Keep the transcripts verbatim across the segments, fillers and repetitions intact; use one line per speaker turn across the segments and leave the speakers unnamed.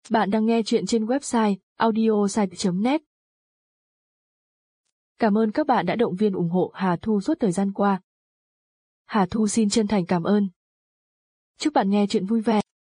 Bạn đang nghe chuyện trên website audiosite chấm net. Cảm ơn các bạn đã động viên ủng hộ Hà Thu suốt thời gian qua. Hà Thu xin chân thành cảm ơn. Chúc bạn nghe chuyện vui vẻ.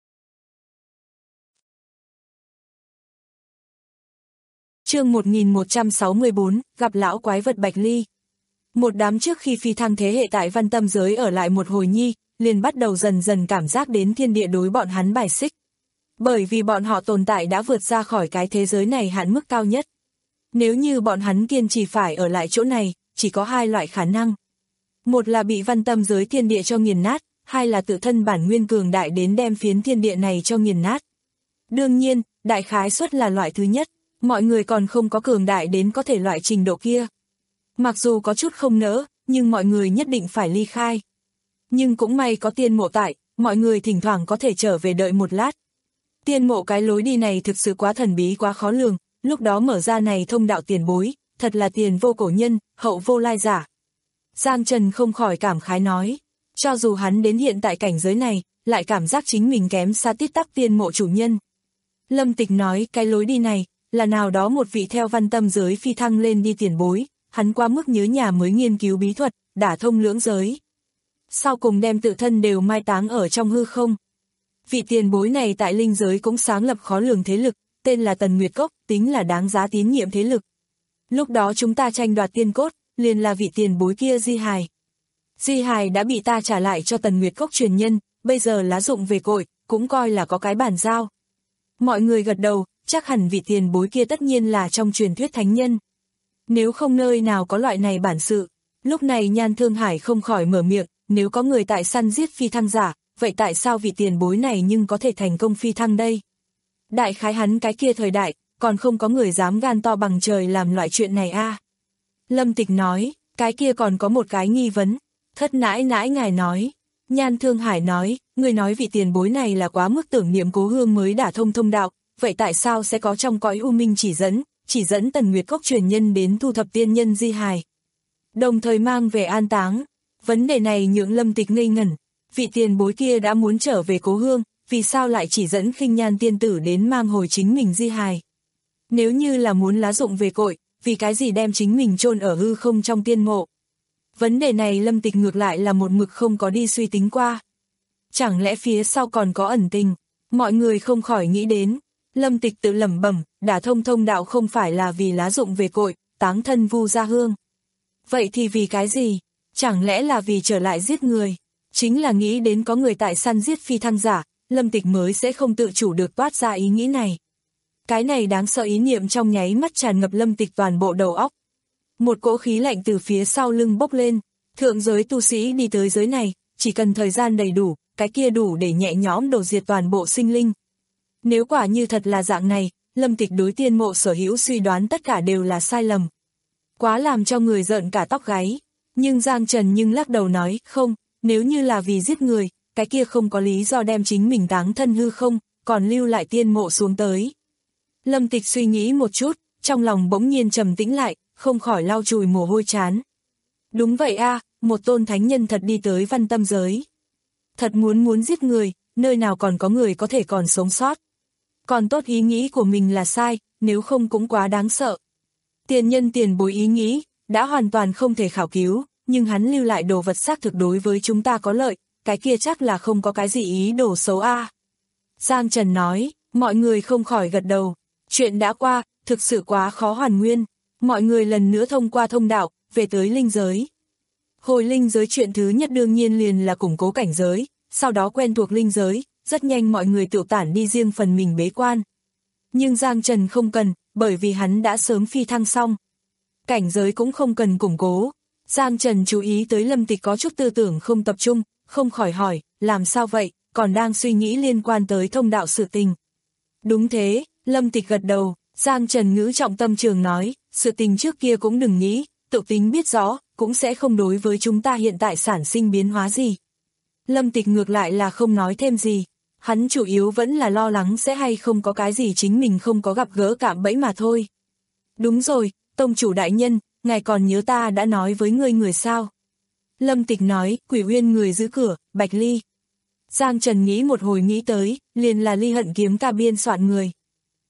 Chương một nghìn một trăm sáu mươi bốn, gặp lão quái vật Bạch Ly. Một đám trước khi phi thăng thế hệ tại Văn Tâm giới ở lại một hồi nhi, liền bắt đầu dần dần cảm giác đến thiên địa đối bọn hắn bài xích. Bởi vì bọn họ tồn tại đã vượt ra khỏi cái thế giới này hạn mức cao nhất. Nếu như bọn hắn kiên trì phải ở lại chỗ này, chỉ có hai loại khả năng. Một là bị Văn Tâm giới thiên địa cho nghiền nát, hai là tự thân bản nguyên cường đại đến đem phiến thiên địa này cho nghiền nát. Đương nhiên, đại khái suất là loại thứ nhất, mọi người còn không có cường đại đến có thể loại trình độ kia. Mặc dù có chút không nỡ, nhưng mọi người nhất định phải ly khai. Nhưng cũng may có tiên mộ tại, mọi người thỉnh thoảng có thể trở về đợi một lát. Tiên mộ cái lối đi này thực sự quá thần bí quá khó lường, lúc đó mở ra này thông đạo tiền bối, thật là tiền vô cổ nhân, hậu vô lai giả. Giang Trần không khỏi cảm khái nói, cho dù hắn đến hiện tại cảnh giới này, lại cảm giác chính mình kém xa tít tắc tiên mộ chủ nhân. Lâm Tịch nói cái lối đi này, là nào đó một vị theo Văn Tâm giới phi thăng lên đi tiền bối, hắn qua mức nhớ nhà mới nghiên cứu bí thuật, đả thông lưỡng giới. Sau cùng đem tự thân đều mai táng ở trong hư không. Vị tiền bối này tại linh giới cũng sáng lập khó lường thế lực, tên là Tần Nguyệt Cốc, tính là đáng giá tín nhiệm thế lực. Lúc đó chúng ta tranh đoạt tiên cốt, liền là vị tiền bối kia di hài. Di hài đã bị ta trả lại cho Tần Nguyệt Cốc truyền nhân, bây giờ lá dụng về cội, cũng coi là có cái bàn giao. Mọi người gật đầu, chắc hẳn vị tiền bối kia tất nhiên là trong truyền thuyết thánh nhân. Nếu không nơi nào có loại này bản sự. Lúc này Nhan Thương Hải không khỏi mở miệng, nếu có người tại săn giết phi thăng giả, vậy tại sao vị tiền bối này nhưng có thể thành công phi thăng đây? Đại khái hắn cái kia thời đại, còn không có người dám gan to bằng trời làm loại chuyện này a. À. Lâm Tịch nói, cái kia còn có một cái nghi vấn. Thất nãi nãi ngài nói. Nhan Thương Hải nói, người nói vị tiền bối này là quá mức tưởng niệm cố hương mới đả thông thông đạo, vậy tại sao sẽ có trong cõi u minh chỉ dẫn, chỉ dẫn Tần Nguyệt Cốc truyền nhân đến thu thập tiên nhân di hài, đồng thời mang về an táng? Vấn đề này nhượng Lâm Tịch ngây ngẩn. Vị tiền bối kia đã muốn trở về cố hương, vì sao lại chỉ dẫn Khinh Nhan tiên tử đến mang hồi chính mình di hài? Nếu như là muốn lá dụng về cội, vì cái gì đem chính mình chôn ở hư không trong tiên mộ? Vấn đề này Lâm Tịch ngược lại là một mực không có đi suy tính qua. Chẳng lẽ phía sau còn có ẩn tình? Mọi người không khỏi nghĩ đến. Lâm Tịch tự lẩm bẩm, đả thông thông đạo không phải là vì lá dụng về cội, táng thân vu gia hương. Vậy thì vì cái gì? Chẳng lẽ là vì trở lại giết người? Chính là nghĩ đến có người tại săn giết phi thăng giả, Lâm Tịch mới sẽ không tự chủ được toát ra ý nghĩ này. Cái này đáng sợ ý niệm trong nháy mắt tràn ngập Lâm Tịch toàn bộ đầu óc. Một cỗ khí lạnh từ phía sau lưng bốc lên, thượng giới tu sĩ đi tới giới này, chỉ cần thời gian đầy đủ, cái kia đủ để nhẹ nhõm đổ diệt toàn bộ sinh linh. Nếu quả như thật là dạng này, Lâm Tịch đối tiên mộ sở hữu suy đoán tất cả đều là sai lầm. Quá làm cho người rợn cả tóc gáy. Nhưng Giang Trần nhưng lắc đầu nói, không, nếu như là vì giết người, cái kia không có lý do đem chính mình táng thân hư không, còn lưu lại tiên mộ xuống tới. Lâm Tịch suy nghĩ một chút, trong lòng bỗng nhiên trầm tĩnh lại, không khỏi lau chùi mồ hôi chán. Đúng vậy a, à, một tôn thánh nhân thật đi tới Văn Tâm giới. Thật muốn muốn giết người, nơi nào còn có người có thể còn sống sót. Còn tốt ý nghĩ của mình là sai, nếu không cũng quá đáng sợ. Tiền nhân tiền bối ý nghĩ, đã hoàn toàn không thể khảo cứu, nhưng hắn lưu lại đồ vật xác thực đối với chúng ta có lợi, cái kia chắc là không có cái gì ý đồ xấu a. À. Giang Trần nói, mọi người không khỏi gật đầu, chuyện đã qua, thực sự quá khó hoàn nguyên, mọi người lần nữa thông qua thông đạo, về tới linh giới. Hồi linh giới chuyện thứ nhất đương nhiên liền là củng cố cảnh giới, sau đó quen thuộc linh giới, rất nhanh mọi người tự tản đi riêng phần mình bế quan. Nhưng Giang Trần không cần, bởi vì hắn đã sớm phi thăng xong. Cảnh giới cũng không cần củng cố. Giang Trần chú ý tới Lâm Tịch có chút tư tưởng không tập trung, không khỏi hỏi, làm sao vậy, còn đang suy nghĩ liên quan tới thông đạo sự tình. Đúng thế, Lâm Tịch gật đầu, Giang Trần ngữ trọng tâm trường nói, sự tình trước kia cũng đừng nghĩ, tự tính biết rõ, cũng sẽ không đối với chúng ta hiện tại sản sinh biến hóa gì. Lâm Tịch ngược lại là không nói thêm gì, hắn chủ yếu vẫn là lo lắng sẽ hay không có cái gì chính mình không có gặp gỡ cạm bẫy mà thôi. Đúng rồi, tông chủ đại nhân, ngài còn nhớ ta đã nói với ngươi người sao? Lâm Tịch nói, Quỷ Uyên người giữ cửa, Bạch Ly. Giang Trần nghĩ một hồi nghĩ tới, liền là Ly Hận kiếm ca biên soạn người.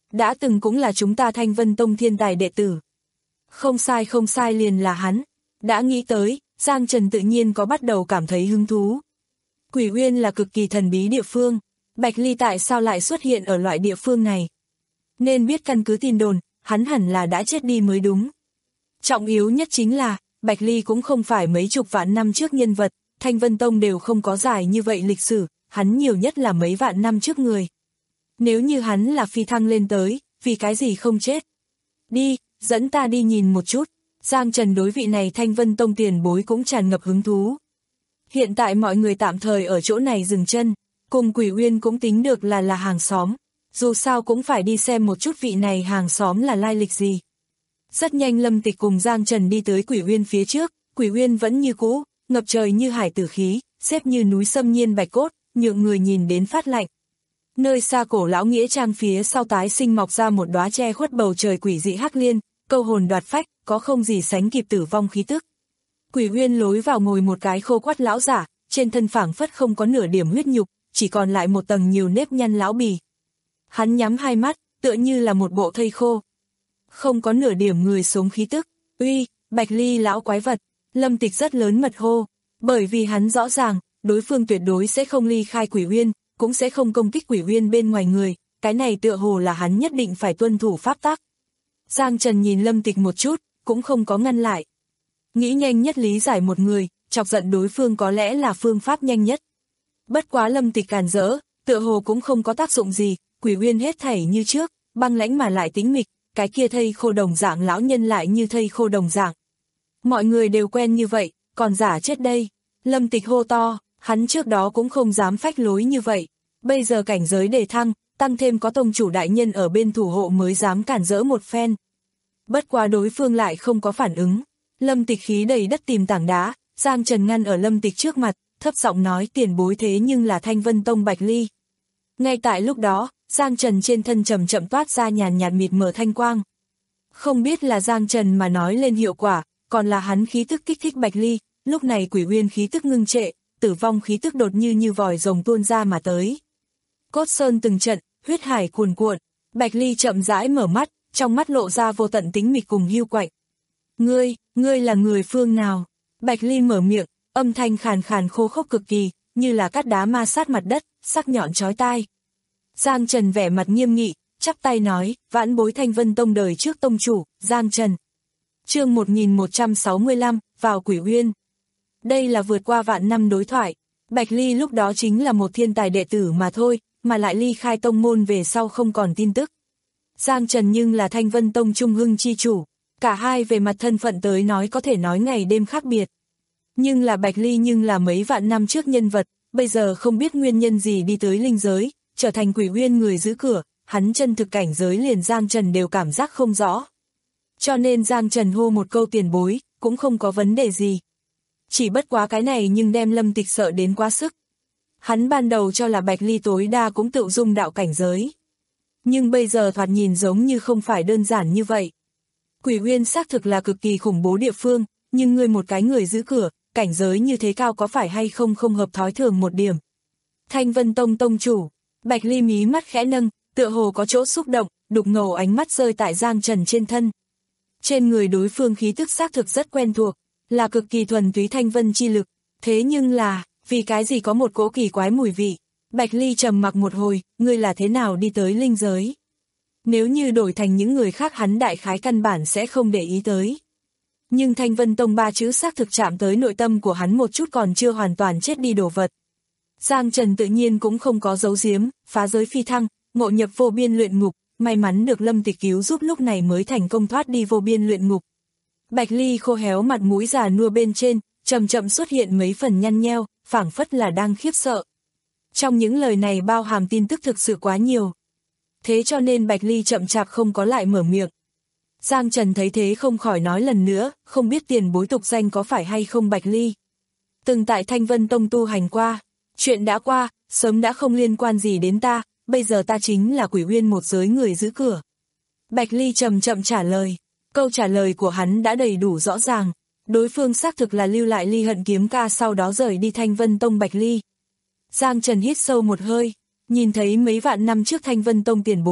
đã từng cũng là chúng ta Thanh Vân Tông thiên tài đệ tử. Không sai không sai, liền là hắn. Đã nghĩ tới, Giang Trần tự nhiên có bắt đầu cảm thấy hứng thú. Quỷ Uyên là cực kỳ thần bí địa phương, Bạch Ly tại sao lại xuất hiện ở loại địa phương này? Nên biết căn cứ tin đồn, hắn hẳn là đã chết đi mới đúng. Trọng yếu nhất chính là, Bạch Ly cũng không phải mấy chục vạn năm trước nhân vật, Thanh Vân Tông đều không có dài như vậy lịch sử, hắn nhiều nhất là mấy vạn năm trước người. Nếu như hắn là phi thăng lên tới, vì cái gì không chết? Đi, dẫn ta đi nhìn một chút. Giang Trần đối vị này Thanh Vân Tông tiền bối cũng tràn ngập hứng thú. Hiện tại mọi người tạm thời ở chỗ này dừng chân, cùng Quỷ Uyên cũng tính được là là hàng xóm, dù sao cũng phải đi xem một chút vị này hàng xóm là lai lịch gì. Rất nhanh Lâm Tịch cùng Giang Trần đi tới Quỷ Uyên phía trước, Quỷ Uyên vẫn như cũ, ngập trời như hải tử khí, xếp như núi xâm nhiên bạch cốt, nhượng người nhìn đến phát lạnh. Nơi xa cổ lão nghĩa trang phía sau tái sinh mọc ra một đóa che khuất bầu trời quỷ dị hắc liên, câu hồn đoạt phách, có không gì sánh kịp tử vong khí tức. Quỷ Uyên lối vào ngồi một cái khô quắt lão giả, trên thân phảng phất không có nửa điểm huyết nhục, chỉ còn lại một tầng nhiều nếp nhăn lão bì. Hắn nhắm hai mắt, tựa như là một bộ thây khô. Không có nửa điểm người sống khí tức. Uy, Bạch Ly lão quái vật. Lâm Tịch rất lớn mật hô, bởi vì hắn rõ ràng, đối phương tuyệt đối sẽ không ly khai Quỷ Uyên, cũng sẽ không công kích Quỷ Uyên bên ngoài người, cái này tựa hồ là hắn nhất định phải tuân thủ pháp tắc. Giang Trần nhìn Lâm Tịch một chút, cũng không có ngăn lại. Nghĩ nhanh nhất lý giải một người, chọc giận đối phương có lẽ là phương pháp nhanh nhất. Bất quá Lâm Tịch càn rỡ, tựa hồ cũng không có tác dụng gì, Quỷ Uyên hết thảy như trước, băng lãnh mà lại tĩnh mịch, cái kia thây khô đồng dạng lão nhân lại như thây khô đồng dạng. Mọi người đều quen như vậy, còn giả chết đây. Lâm Tịch hô to, hắn trước đó cũng không dám phách lối như vậy. Bây giờ cảnh giới đề thăng, tăng thêm có tông chủ đại nhân ở bên thủ hộ mới dám cản rỡ một phen. Bất quá đối phương lại không có phản ứng. Lâm Tịch khí đầy đất tìm tảng đá, Giang Trần ngăn ở Lâm Tịch trước mặt, thấp giọng nói tiền bối thế nhưng là Thanh Vân Tông Bạch Ly. Ngay tại lúc đó, Giang Trần trên thân chậm chậm toát ra nhàn nhạt mịt mờ thanh quang. Không biết là Giang Trần mà nói lên hiệu quả, còn là hắn khí tức kích thích Bạch Ly, lúc này Quỷ Uyên khí tức ngưng trệ, tử vong khí tức đột như như vòi rồng tuôn ra mà tới. Cốt sơn từng trận, huyết hải cuồn cuộn, Bạch Ly chậm rãi mở mắt, trong mắt lộ ra vô tận tính mịch cùng hiu quạnh. Ngươi, ngươi là người phương nào? Bạch Ly mở miệng, âm thanh khàn khàn khô khốc cực kỳ, như là cát đá ma sát mặt đất, sắc nhọn chói tai. Giang Trần vẻ mặt nghiêm nghị, chắp tay nói, vãn bối Thanh Vân Tông đời trước tông chủ, Giang Trần. Chương một nghìn một trăm sáu mươi lăm, vào Quỷ Uyên. Đây là vượt qua vạn năm đối thoại, Bạch Ly lúc đó chính là một thiên tài đệ tử mà thôi, mà lại ly khai tông môn về sau không còn tin tức. Giang Trần nhưng là Thanh Vân Tông trung hưng chi chủ, cả hai về mặt thân phận tới nói có thể nói ngày đêm khác biệt. Nhưng là Bạch Ly nhưng là mấy vạn năm trước nhân vật, bây giờ không biết nguyên nhân gì đi tới linh giới, trở thành Quỷ Uyên người giữ cửa, hắn chân thực cảnh giới liền Giang Trần đều cảm giác không rõ. Cho nên Giang Trần hô một câu tiền bối, cũng không có vấn đề gì. Chỉ bất quá cái này nhưng đem Lâm Tịch sợ đến quá sức. Hắn ban đầu cho là Bạch Ly tối đa cũng tự dung đạo cảnh giới. Nhưng bây giờ thoạt nhìn giống như không phải đơn giản như vậy. Quỷ Uyên xác thực là cực kỳ khủng bố địa phương, nhưng ngươi một cái người giữ cửa, cảnh giới như thế cao có phải hay không không hợp thói thường một điểm. Thanh Vân Tông tông chủ, Bạch Ly mí mắt khẽ nâng, tựa hồ có chỗ xúc động, đục ngầu ánh mắt rơi tại Giang Trần trên thân. Trên người đối phương khí tức xác thực rất quen thuộc, là cực kỳ thuần túy thanh vân chi lực, thế nhưng là, vì cái gì có một cỗ kỳ quái mùi vị. Bạch Ly trầm mặc một hồi, ngươi là thế nào đi tới linh giới? Nếu như đổi thành những người khác hắn đại khái căn bản sẽ không để ý tới. Nhưng Thanh Vân Tông ba chữ xác thực chạm tới nội tâm của hắn một chút còn chưa hoàn toàn chết đi đồ vật. Giang Trần tự nhiên cũng không có giấu giếm, phá giới phi thăng, ngộ nhập vô biên luyện ngục, may mắn được Lâm Tịch cứu giúp lúc này mới thành công thoát đi vô biên luyện ngục. Bạch Ly khô héo mặt mũi già nua bên trên, chậm chậm xuất hiện mấy phần nhăn nheo, phảng phất là đang khiếp sợ. Trong những lời này bao hàm tin tức thực sự quá nhiều. Thế cho nên Bạch Ly chậm chạp không có lại mở miệng. Giang Trần thấy thế không khỏi nói lần nữa, không biết tiền bối tục danh có phải hay không Bạch Ly. Từng tại Thanh Vân Tông tu hành qua, chuyện đã qua, sớm đã không liên quan gì đến ta, bây giờ ta chính là Quỷ Uyên một giới người giữ cửa. Bạch Ly chậm chậm trả lời, câu trả lời của hắn đã đầy đủ rõ ràng, đối phương xác thực là lưu lại Ly Hận Kiếm Ca sau đó rời đi Thanh Vân Tông Bạch Ly. Giang Trần hít sâu một hơi, nhìn thấy mấy vạn năm trước Thanh Vân Tông tiền bối,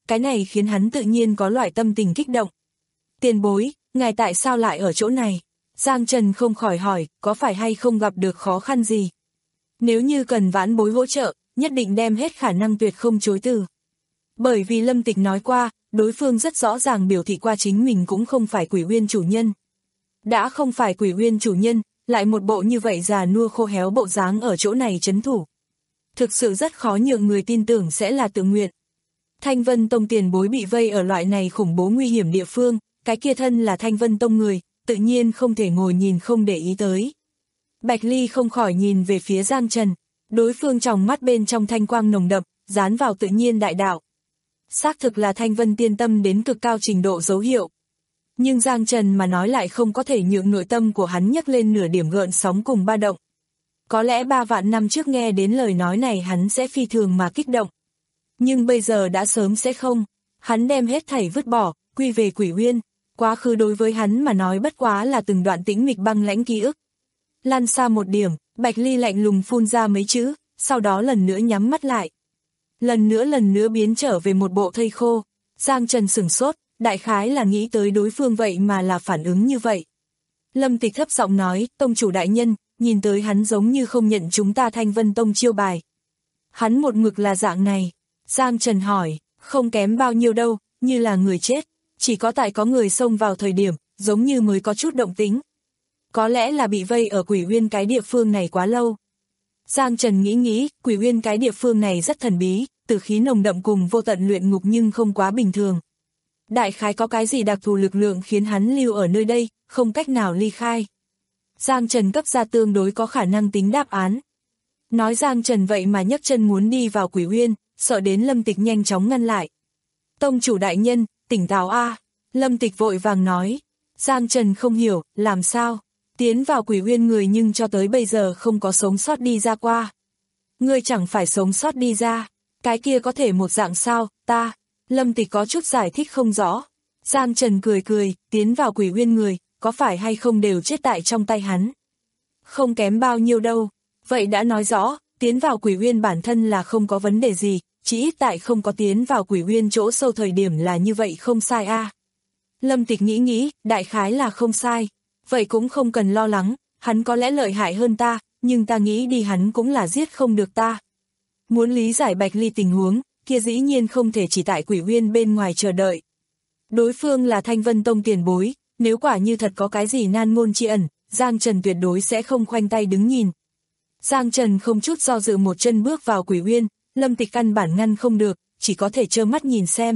cái này khiến hắn tự nhiên có loại tâm tình kích động. Tiền bối, ngài tại sao lại ở chỗ này? Giang Trần không khỏi hỏi, có phải hay không gặp được khó khăn gì? Nếu như cần vãn bối hỗ trợ, nhất định đem hết khả năng tuyệt không chối từ. Bởi vì Lâm Tịch nói qua, đối phương rất rõ ràng biểu thị qua chính mình cũng không phải Quỷ Uyên chủ nhân. Đã không phải Quỷ Uyên chủ nhân, lại một bộ như vậy già nua khô héo bộ dáng ở chỗ này trấn thủ. Thực sự rất khó nhượng người tin tưởng sẽ là tự nguyện. Thanh Vân Tông tiền bối bị vây ở loại này khủng bố nguy hiểm địa phương, cái kia thân là Thanh Vân Tông người, tự nhiên không thể ngồi nhìn không để ý tới. Bạch Ly không khỏi nhìn về phía Giang Trần, đối phương trong mắt bên trong thanh quang nồng đậm, dán vào tự nhiên đại đạo. Xác thực là Thanh Vân tiên tâm đến cực cao trình độ dấu hiệu. Nhưng Giang Trần mà nói lại không có thể nhượng nội tâm của hắn nhấc lên nửa điểm gợn sóng cùng ba động. Có lẽ ba vạn năm trước nghe đến lời nói này hắn sẽ phi thường mà kích động. Nhưng bây giờ đã sớm sẽ không, hắn đem hết thảy vứt bỏ, quy về Quỷ Uyên. Quá khứ đối với hắn mà nói bất quá là từng đoạn tĩnh mịch băng lãnh ký ức. Lan xa một điểm, Bạch Ly lạnh lùng phun ra mấy chữ, sau đó lần nữa nhắm mắt lại. Lần nữa lần nữa biến trở về một bộ thây khô. Giang Trần sửng sốt, đại khái là nghĩ tới đối phương vậy mà là phản ứng như vậy. Lâm Tịch thấp giọng nói, tông chủ đại nhân, nhìn tới hắn giống như không nhận chúng ta Thanh Vân Tông chiêu bài. Hắn một mực là dạng này. Giang Trần hỏi, không kém bao nhiêu đâu, như là người chết. Chỉ có tại có người xông vào thời điểm, giống như mới có chút động tính. Có lẽ là bị vây ở Quỷ Uyên cái địa phương này quá lâu. Giang Trần nghĩ nghĩ, Quỷ Uyên cái địa phương này rất thần bí, tử khí nồng đậm cùng vô tận luyện ngục nhưng không quá bình thường. Đại khái có cái gì đặc thù lực lượng khiến hắn lưu ở nơi đây, không cách nào ly khai. Giang Trần cấp ra tương đối có khả năng tính đáp án. Nói Giang Trần vậy mà nhấc chân muốn đi vào Quỷ Uyên, sợ đến Lâm Tịch nhanh chóng ngăn lại. Tông chủ đại nhân, tỉnh táo a. Lâm Tịch vội vàng nói. Giang Trần không hiểu, làm sao? Tiến vào Quỷ Uyên người nhưng cho tới bây giờ không có sống sót đi ra qua. Ngươi chẳng phải sống sót đi ra, cái kia có thể một dạng sao, ta. Lâm Tịch có chút giải thích không rõ. Giang Trần cười cười, tiến vào Quỷ Uyên người, có phải hay không đều chết tại trong tay hắn. Không kém bao nhiêu đâu, vậy đã nói rõ, tiến vào Quỷ Uyên bản thân là không có vấn đề gì, chỉ ít tại không có tiến vào Quỷ Uyên chỗ sâu thời điểm là như vậy không sai a. À. Lâm Tịch nghĩ nghĩ, đại khái là không sai, vậy cũng không cần lo lắng, hắn có lẽ lợi hại hơn ta, nhưng ta nghĩ đi hắn cũng là giết không được ta. Muốn lý giải Bạch Ly tình huống, kia dĩ nhiên không thể chỉ tại Quỷ Uyên bên ngoài chờ đợi. Đối phương là Thanh Vân Tông tiền bối, nếu quả như thật có cái gì nan môn chi ẩn, Giang Trần tuyệt đối sẽ không khoanh tay đứng nhìn. Giang Trần không chút do dự một chân bước vào Quỷ Uyên, Lâm Tịch căn bản ngăn không được, chỉ có thể trơ mắt nhìn xem.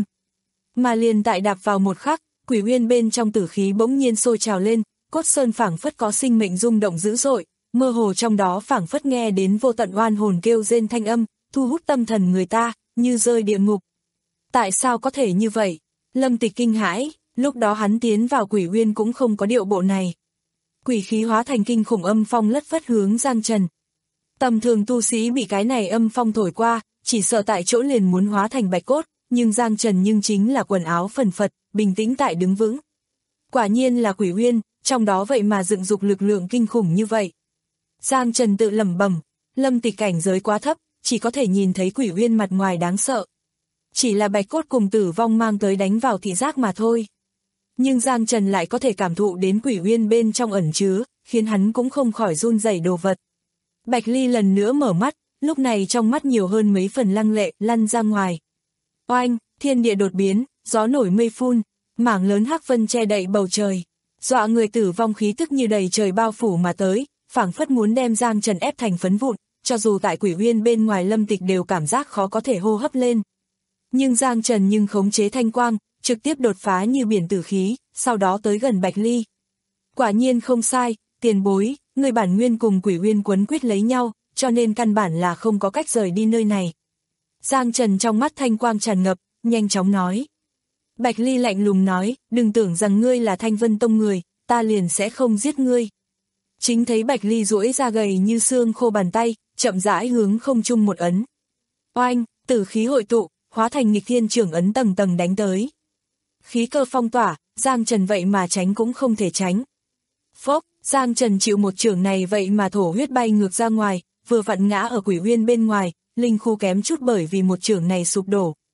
Mà liền tại đạp vào một khắc, Quỷ Uyên bên trong tử khí bỗng nhiên sôi trào lên, cốt sơn phảng phất có sinh mệnh rung động dữ dội, mơ hồ trong đó phảng phất nghe đến vô tận oan hồn kêu rên thanh âm, thu hút tâm thần người ta, như rơi địa ngục. Tại sao có thể như vậy? Lâm Tịch kinh hãi, lúc đó hắn tiến vào Quỷ Uyên cũng không có điệu bộ này. Quỷ khí hóa thành kinh khủng âm phong lất phất hướng Giang Trần. Tầm thường tu sĩ bị cái này âm phong thổi qua, chỉ sợ tại chỗ liền muốn hóa thành bạch cốt, nhưng Giang Trần nhưng chính là quần áo phần phật, bình tĩnh tại đứng vững. Quả nhiên là Quỷ Uyên, trong đó vậy mà dựng dục lực lượng kinh khủng như vậy. Giang Trần tự lẩm bẩm, Lâm Tịch cảnh giới quá thấp, chỉ có thể nhìn thấy Quỷ Uyên mặt ngoài đáng sợ. Chỉ là bạch cốt cùng tử vong mang tới đánh vào thị giác mà thôi. Nhưng Giang Trần lại có thể cảm thụ đến Quỷ Uyên bên trong ẩn chứa, khiến hắn cũng không khỏi run rẩy đồ vật. Bạch Ly lần nữa mở mắt, lúc này trong mắt nhiều hơn mấy phần lăng lệ, lăn ra ngoài. Oanh, thiên địa đột biến, gió nổi mây phun, mảng lớn hắc vân che đậy bầu trời. Dọa người tử vong khí tức như đầy trời bao phủ mà tới, phảng phất muốn đem Giang Trần ép thành phấn vụn, cho dù tại Quỷ Uyên bên ngoài Lâm Tịch đều cảm giác khó có thể hô hấp lên. Nhưng Giang Trần nhưng khống chế thanh quang, trực tiếp đột phá như biển tử khí, sau đó tới gần Bạch Ly. Quả nhiên không sai, tiền bối, người bản nguyên cùng Quỷ Uyên quấn quýt lấy nhau, cho nên căn bản là không có cách rời đi nơi này. Giang Trần trong mắt thanh quang tràn ngập, nhanh chóng nói. Bạch Ly lạnh lùng nói, đừng tưởng rằng ngươi là Thanh Vân Tông người, ta liền sẽ không giết ngươi. Chính thấy Bạch Ly duỗi ra gầy như xương khô bàn tay, chậm rãi hướng không trung một ấn. Oanh, tử khí hội tụ, hóa thành nghịch thiên trưởng ấn tầng tầng đánh tới. Khí cơ phong tỏa, Giang Trần vậy mà tránh cũng không thể tránh. Phốc, Giang Trần chịu một trưởng này vậy mà thổ huyết bay ngược ra ngoài, vừa vặn ngã ở Quỷ Uyên bên ngoài, linh khu kém chút bởi vì một trưởng này sụp đổ.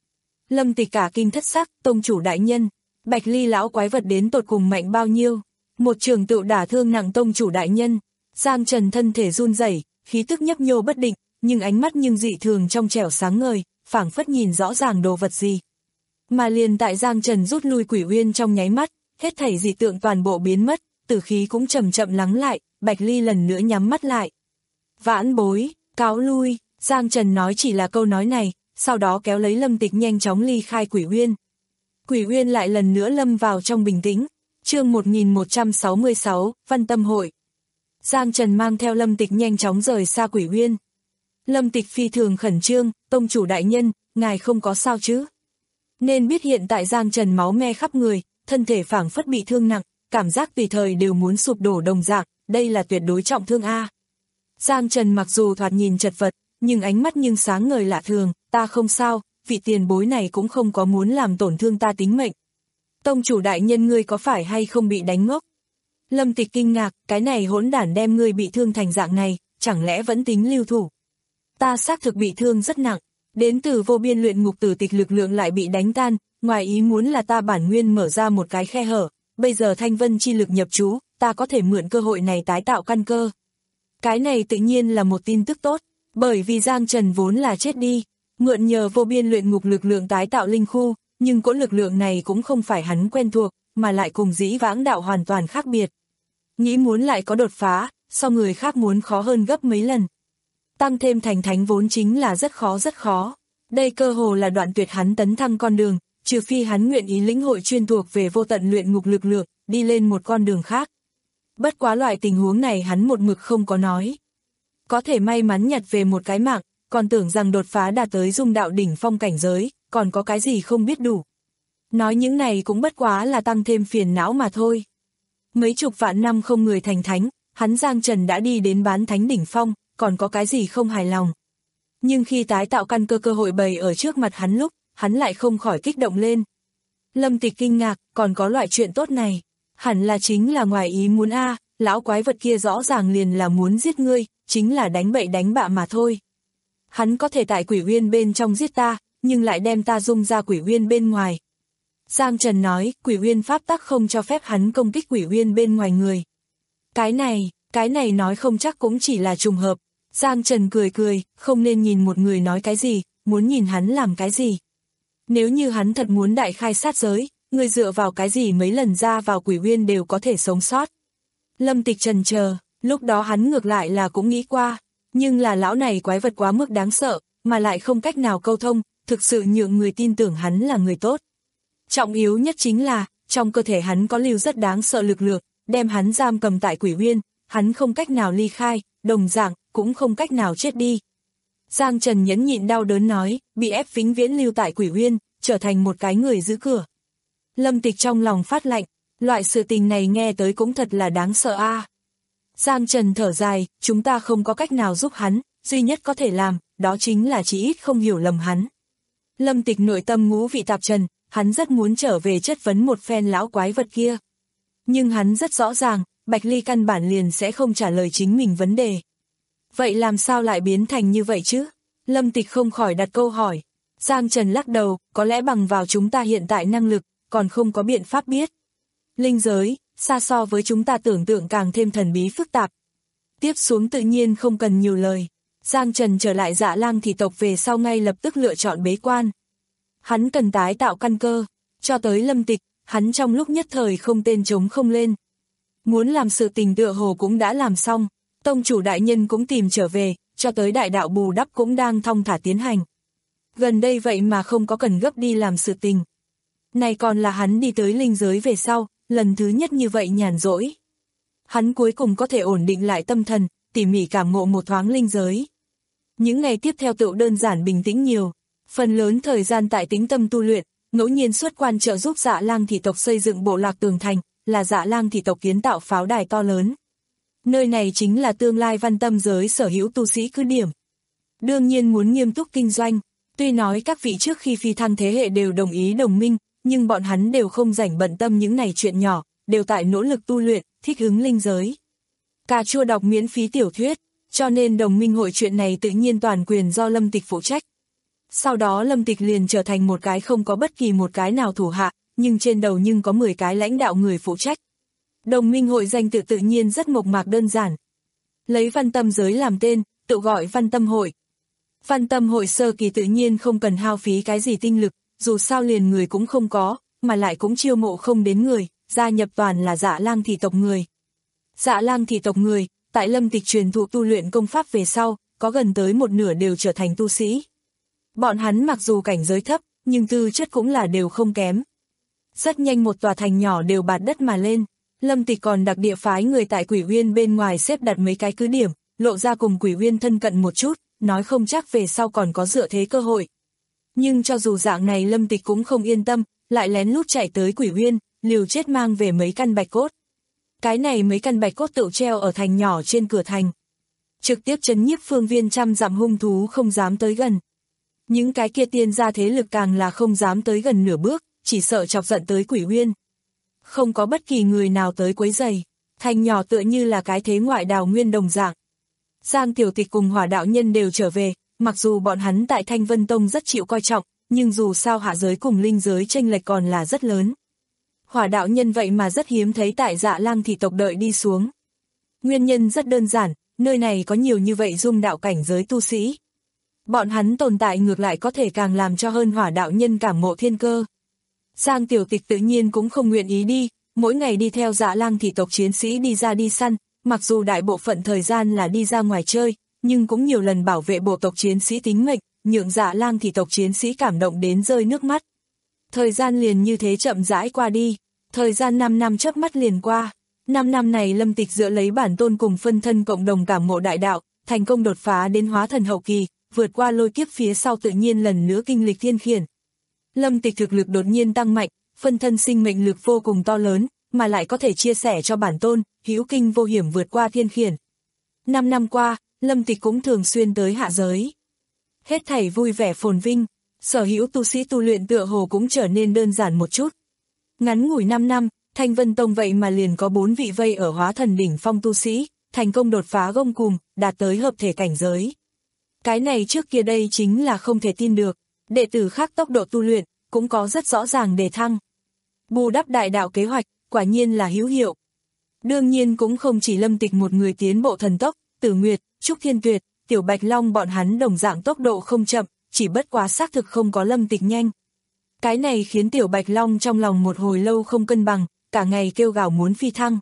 Lâm Tịch cả kinh thất sắc, tông chủ đại nhân, Bạch Ly lão quái vật đến tột cùng mạnh bao nhiêu, một trường tự đả thương nặng tông chủ đại nhân. Giang Trần thân thể run rẩy, khí tức nhấp nhô bất định, nhưng ánh mắt nhưng dị thường trong trẻo sáng ngời, phảng phất nhìn rõ ràng đồ vật gì. Mà liền tại Giang Trần rút lui Quỷ Uyên trong nháy mắt, hết thảy dị tượng toàn bộ biến mất, tử khí cũng chậm chậm lắng lại, Bạch Ly lần nữa nhắm mắt lại. Vãn bối, cáo lui, Giang Trần nói chỉ là câu nói này, sau đó kéo lấy Lâm Tịch nhanh chóng ly khai Quỷ Uyên. Quỷ Uyên lại lần nữa lâm vào trong bình tĩnh. Chương một nghìn một trăm sáu mươi sáu, Văn Tâm Hội. Giang Trần mang theo Lâm Tịch nhanh chóng rời xa Quỷ Uyên. Lâm Tịch phi thường khẩn trương, tông chủ đại nhân, ngài không có sao chứ? Nên biết hiện tại Giang Trần máu me khắp người, thân thể phảng phất bị thương nặng, cảm giác tùy thời đều muốn sụp đổ đồng dạng, đây là tuyệt đối trọng thương a. Giang Trần mặc dù thoạt nhìn chật vật, nhưng ánh mắt nhưng sáng ngời lạ thường, ta không sao, vị tiền bối này cũng không có muốn làm tổn thương ta tính mệnh. Tông chủ đại nhân ngươi có phải hay không bị đánh ngốc? Lâm Tịch kinh ngạc, cái này hỗn đản đem ngươi bị thương thành dạng này, chẳng lẽ vẫn tính lưu thủ? Ta xác thực bị thương rất nặng, đến từ vô biên luyện ngục tử tịch lực lượng lại bị đánh tan, ngoài ý muốn là ta bản nguyên mở ra một cái khe hở, bây giờ thanh vân chi lực nhập trú, ta có thể mượn cơ hội này tái tạo căn cơ. Cái này tự nhiên là một tin tức tốt, bởi vì Giang Trần vốn là chết đi, mượn nhờ vô biên luyện ngục lực lượng tái tạo linh khu, nhưng cỗ lực lượng này cũng không phải hắn quen thuộc, mà lại cùng dĩ vãng đạo hoàn toàn khác biệt. Nghĩ muốn lại có đột phá, so người khác muốn khó hơn gấp mấy lần. Tăng thêm thành thánh vốn chính là rất khó rất khó. Đây cơ hồ là đoạn tuyệt hắn tấn thăng con đường, trừ phi hắn nguyện ý lĩnh hội chuyên thuộc về vô tận luyện ngục lực lượng, đi lên một con đường khác. Bất quá loại tình huống này hắn một mực không có nói. Có thể may mắn nhặt về một cái mạng, còn tưởng rằng đột phá đạt tới dung đạo đỉnh phong cảnh giới, còn có cái gì không biết đủ. Nói những này cũng bất quá là tăng thêm phiền não mà thôi. Mấy chục vạn năm không người thành thánh, hắn Giang Trần đã đi đến bán thánh đỉnh phong, còn có cái gì không hài lòng. Nhưng khi tái tạo căn cơ cơ hội bày ở trước mặt hắn lúc, hắn lại không khỏi kích động lên. Lâm Tịch kinh ngạc, còn có loại chuyện tốt này. Hẳn là chính là ngoài ý muốn a, lão quái vật kia rõ ràng liền là muốn giết ngươi, chính là đánh bậy đánh bạ mà thôi. Hắn có thể tại Quỷ Uyên bên trong giết ta, nhưng lại đem ta dung ra Quỷ Uyên bên ngoài. Giang Trần nói, Quỷ Uyên pháp tắc không cho phép hắn công kích Quỷ Uyên bên ngoài người. Cái này, cái này nói không chắc cũng chỉ là trùng hợp. Giang Trần cười cười, không nên nhìn một người nói cái gì, muốn nhìn hắn làm cái gì. Nếu như hắn thật muốn đại khai sát giới, người dựa vào cái gì mấy lần ra vào Quỷ Uyên đều có thể sống sót. Lâm Tịch trần chờ, lúc đó hắn ngược lại là cũng nghĩ qua, nhưng là lão này quái vật quá mức đáng sợ, mà lại không cách nào câu thông, thực sự nhượng người tin tưởng hắn là người tốt. Trọng yếu nhất chính là, trong cơ thể hắn có lưu rất đáng sợ lực lượng, đem hắn giam cầm tại Quỷ Uyên, hắn không cách nào ly khai, đồng dạng, cũng không cách nào chết đi. Giang Trần nhẫn nhịn đau đớn nói, bị ép vĩnh viễn lưu tại Quỷ Uyên, trở thành một cái người giữ cửa. Lâm Tịch trong lòng phát lạnh, loại sự tình này nghe tới cũng thật là đáng sợ a. À. Giang Trần thở dài, chúng ta không có cách nào giúp hắn, duy nhất có thể làm, đó chính là chỉ ít không hiểu lầm hắn. Lâm Tịch nội tâm ngũ vị tạp trần, hắn rất muốn trở về chất vấn một phen lão quái vật kia. Nhưng hắn rất rõ ràng, Bạch Ly căn bản liền sẽ không trả lời chính mình vấn đề. Vậy làm sao lại biến thành như vậy chứ? Lâm Tịch không khỏi đặt câu hỏi. Giang Trần lắc đầu, có lẽ bằng vào chúng ta hiện tại năng lực, còn không có biện pháp biết. Linh giới, xa so với chúng ta tưởng tượng càng thêm thần bí phức tạp. Tiếp xuống tự nhiên không cần nhiều lời. Giang Trần trở lại Dạ Lang thị tộc về sau ngay lập tức lựa chọn bế quan. Hắn cần tái tạo căn cơ, cho tới Lâm Tịch, hắn trong lúc nhất thời không tên trống không lên. Muốn làm sự tình tựa hồ cũng đã làm xong, tông chủ đại nhân cũng tìm trở về, cho tới đại đạo bù đắp cũng đang thong thả tiến hành. Gần đây vậy mà không có cần gấp đi làm sự tình. Này còn là hắn đi tới linh giới về sau, lần thứ nhất như vậy nhàn rỗi. Hắn cuối cùng có thể ổn định lại tâm thần, tỉ mỉ cảm ngộ một thoáng linh giới. Những ngày tiếp theo tự đơn giản bình tĩnh nhiều, phần lớn thời gian tại tĩnh tâm tu luyện, ngẫu nhiên xuất quan trợ giúp Dạ Lang thị tộc xây dựng bộ lạc tường thành, là Dạ Lang thị tộc kiến tạo pháo đài to lớn. Nơi này chính là tương lai văn tâm giới sở hữu tu sĩ cứ điểm. Đương nhiên muốn nghiêm túc kinh doanh, tuy nói các vị trước khi phi thăng thế hệ đều đồng ý đồng minh, nhưng bọn hắn đều không rảnh bận tâm những này chuyện nhỏ, đều tại nỗ lực tu luyện, thích ứng linh giới. Cà chua đọc miễn phí tiểu thuyết, cho nên đồng minh hội chuyện này tự nhiên toàn quyền do Lâm Tịch phụ trách. Sau đó Lâm Tịch liền trở thành một cái không có bất kỳ một cái nào thủ hạ, nhưng trên đầu nhưng có mười cái lãnh đạo người phụ trách. Đồng minh hội danh tự tự nhiên rất mộc mạc đơn giản. Lấy văn tâm giới làm tên, tự gọi văn tâm hội. Văn tâm hội sơ kỳ tự nhiên không cần hao phí cái gì tinh lực, dù sao liền người cũng không có, mà lại cũng chiêu mộ không đến người, gia nhập toàn là Dạ Lang thị tộc người. Dạ Lang thị tộc người, tại Lâm Tịch truyền thụ tu luyện công pháp về sau, có gần tới một nửa đều trở thành tu sĩ. Bọn hắn mặc dù cảnh giới thấp, nhưng tư chất cũng là đều không kém. Rất nhanh một tòa thành nhỏ đều bạt đất mà lên, Lâm Tịch còn đặc địa phái người tại Quỷ Uyên bên ngoài xếp đặt mấy cái cứ điểm, lộ ra cùng Quỷ Uyên thân cận một chút, nói không chắc về sau còn có dựa thế cơ hội. Nhưng cho dù dạng này Lâm Tịch cũng không yên tâm, lại lén lút chạy tới Quỷ Uyên, liều chết mang về mấy căn bạch cốt. Cái này mấy căn bạch cốt tự treo ở thành nhỏ trên cửa thành. Trực tiếp trấn nhiếp phương viên trăm dặm hung thú không dám tới gần. Những cái kia tiên gia thế lực càng là không dám tới gần nửa bước, chỉ sợ chọc giận tới Quỷ Uyên. Không có bất kỳ người nào tới quấy rầy, thành nhỏ tựa như là cái thế ngoại đào nguyên đồng dạng. Giang Tiểu Tịch cùng Hỏa đạo nhân đều trở về, mặc dù bọn hắn tại Thanh Vân Tông rất chịu coi trọng, nhưng dù sao hạ giới cùng linh giới chênh lệch còn là rất lớn. Hỏa đạo nhân vậy mà rất hiếm thấy tại Dạ Lang thị tộc đợi đi xuống. Nguyên nhân rất đơn giản, nơi này có nhiều như vậy dung đạo cảnh giới tu sĩ. Bọn hắn tồn tại ngược lại có thể càng làm cho hơn Hỏa đạo nhân cảm ngộ thiên cơ. Giang Tiểu Tịch tự nhiên cũng không nguyện ý đi, mỗi ngày đi theo Dạ Lang thị tộc chiến sĩ đi ra đi săn, mặc dù đại bộ phận thời gian là đi ra ngoài chơi, nhưng cũng nhiều lần bảo vệ bộ tộc chiến sĩ tính mệnh, nhượng Dạ Lang thị tộc chiến sĩ cảm động đến rơi nước mắt. Thời gian liền như thế chậm rãi qua đi, thời gian năm năm chớp mắt liền qua. năm năm này Lâm Tịch dựa lấy bản tôn cùng phân thân cộng đồng cảm ngộ đại đạo, thành công đột phá đến hóa thần hậu kỳ, vượt qua lôi kiếp phía sau tự nhiên lần nữa kinh lịch thiên khiển. Lâm Tịch thực lực đột nhiên tăng mạnh, phân thân sinh mệnh lực vô cùng to lớn, mà lại có thể chia sẻ cho bản tôn, hữu kinh vô hiểm vượt qua thiên khiển. Năm năm qua, Lâm Tịch cũng thường xuyên tới hạ giới. Hết thảy vui vẻ phồn vinh, sở hữu tu sĩ tu luyện tựa hồ cũng trở nên đơn giản một chút. Ngắn ngủi năm năm, Thanh Vân Tông vậy mà liền có bốn vị vây ở hóa thần đỉnh phong tu sĩ, thành công đột phá gông cùm, đạt tới hợp thể cảnh giới. Cái này trước kia đây chính là không thể tin được, đệ tử khác tốc độ tu luyện, cũng có rất rõ ràng đề thăng. Bù đắp đại đạo kế hoạch, quả nhiên là hữu hiệu. Đương nhiên cũng không chỉ Lâm Tịch một người tiến bộ thần tốc, Tử Nguyệt, Trúc Thiên Tuyệt, Tiểu Bạch Long bọn hắn đồng dạng tốc độ không chậm, chỉ bất quá xác thực không có Lâm Tịch nhanh. Cái này khiến Tiểu Bạch Long trong lòng một hồi lâu không cân bằng, cả ngày kêu gào muốn phi thăng.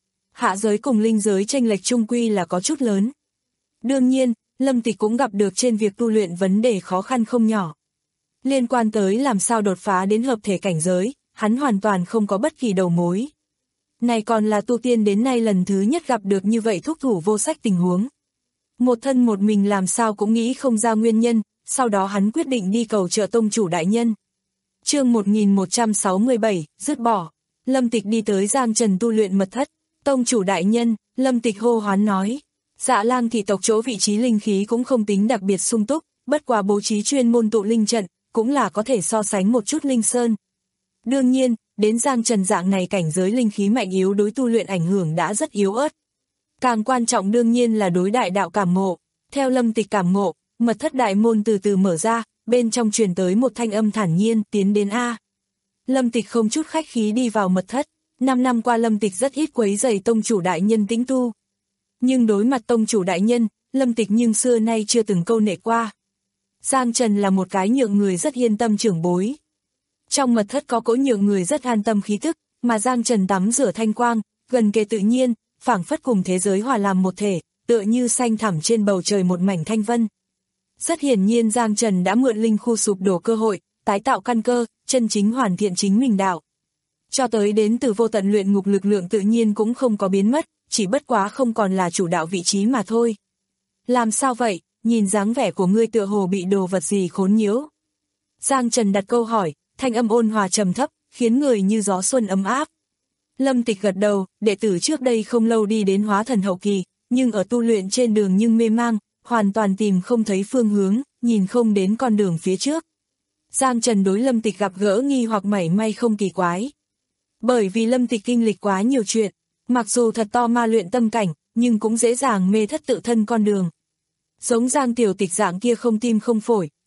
Hạ giới cùng linh giới chênh lệch chung quy là có chút lớn. Đương nhiên, Lâm Tịch cũng gặp được trên việc tu luyện vấn đề khó khăn không nhỏ. Liên quan tới làm sao đột phá đến hợp thể cảnh giới, hắn hoàn toàn không có bất kỳ đầu mối. Này còn là tu tiên đến nay lần thứ nhất gặp được như vậy thúc thủ vô sách tình huống. Một thân một mình làm sao cũng nghĩ không ra nguyên nhân, sau đó hắn quyết định đi cầu trợ tông chủ đại nhân. Chương một nghìn một trăm sáu mươi bảy, dứt bỏ. Lâm Tịch đi tới Giang Trần tu luyện mật thất, tông chủ đại nhân, Lâm Tịch hô hoán nói. Dạ Lang thị tộc chỗ vị trí linh khí cũng không tính đặc biệt sung túc, bất quá bố trí chuyên môn tụ linh trận, cũng là có thể so sánh một chút linh sơn. Đương nhiên, đến Giang Trần dạng này cảnh giới linh khí mạnh yếu đối tu luyện ảnh hưởng đã rất yếu ớt. Càng quan trọng đương nhiên là đối đại đạo cảm ngộ. Theo Lâm Tịch cảm ngộ, mật thất đại môn từ từ mở ra, bên trong truyền tới một thanh âm thản nhiên, tiến đến A. Lâm Tịch không chút khách khí đi vào mật thất. Năm năm qua Lâm Tịch rất ít quấy rầy tông chủ đại nhân tĩnh tu. Nhưng đối mặt tông chủ đại nhân, Lâm Tịch nhưng xưa nay chưa từng câu nệ qua. Giang Trần là một cái nhượng người rất yên tâm trưởng bối. Trong mật thất có cỗ nhượng người rất an tâm khí thức, mà Giang Trần tắm rửa thanh quang, gần kề tự nhiên, phảng phất cùng thế giới hòa làm một thể, tựa như xanh thẳm trên bầu trời một mảnh thanh vân. Rất hiển nhiên Giang Trần đã mượn linh khu sụp đổ cơ hội, tái tạo căn cơ, chân chính hoàn thiện chính mình đạo. Cho tới đến từ vô tận luyện ngục lực lượng tự nhiên cũng không có biến mất, chỉ bất quá không còn là chủ đạo vị trí mà thôi. Làm sao vậy, nhìn dáng vẻ của ngươi tựa hồ bị đồ vật gì khốn nhiễu? Giang Trần đặt câu hỏi, thanh âm ôn hòa trầm thấp, khiến người như gió xuân ấm áp. Lâm Tịch gật đầu, đệ tử trước đây không lâu đi đến hóa thần hậu kỳ, nhưng ở tu luyện trên đường nhưng mê mang, hoàn toàn tìm không thấy phương hướng, nhìn không đến con đường phía trước. Giang Trần đối Lâm Tịch gặp gỡ nghi hoặc mảy may không kỳ quái. Bởi vì Lâm Tịch kinh lịch quá nhiều chuyện, mặc dù thật to ma luyện tâm cảnh, nhưng cũng dễ dàng mê thất tự thân con đường. Giống Giang Tiểu Tịch dạng kia không tim không phổi,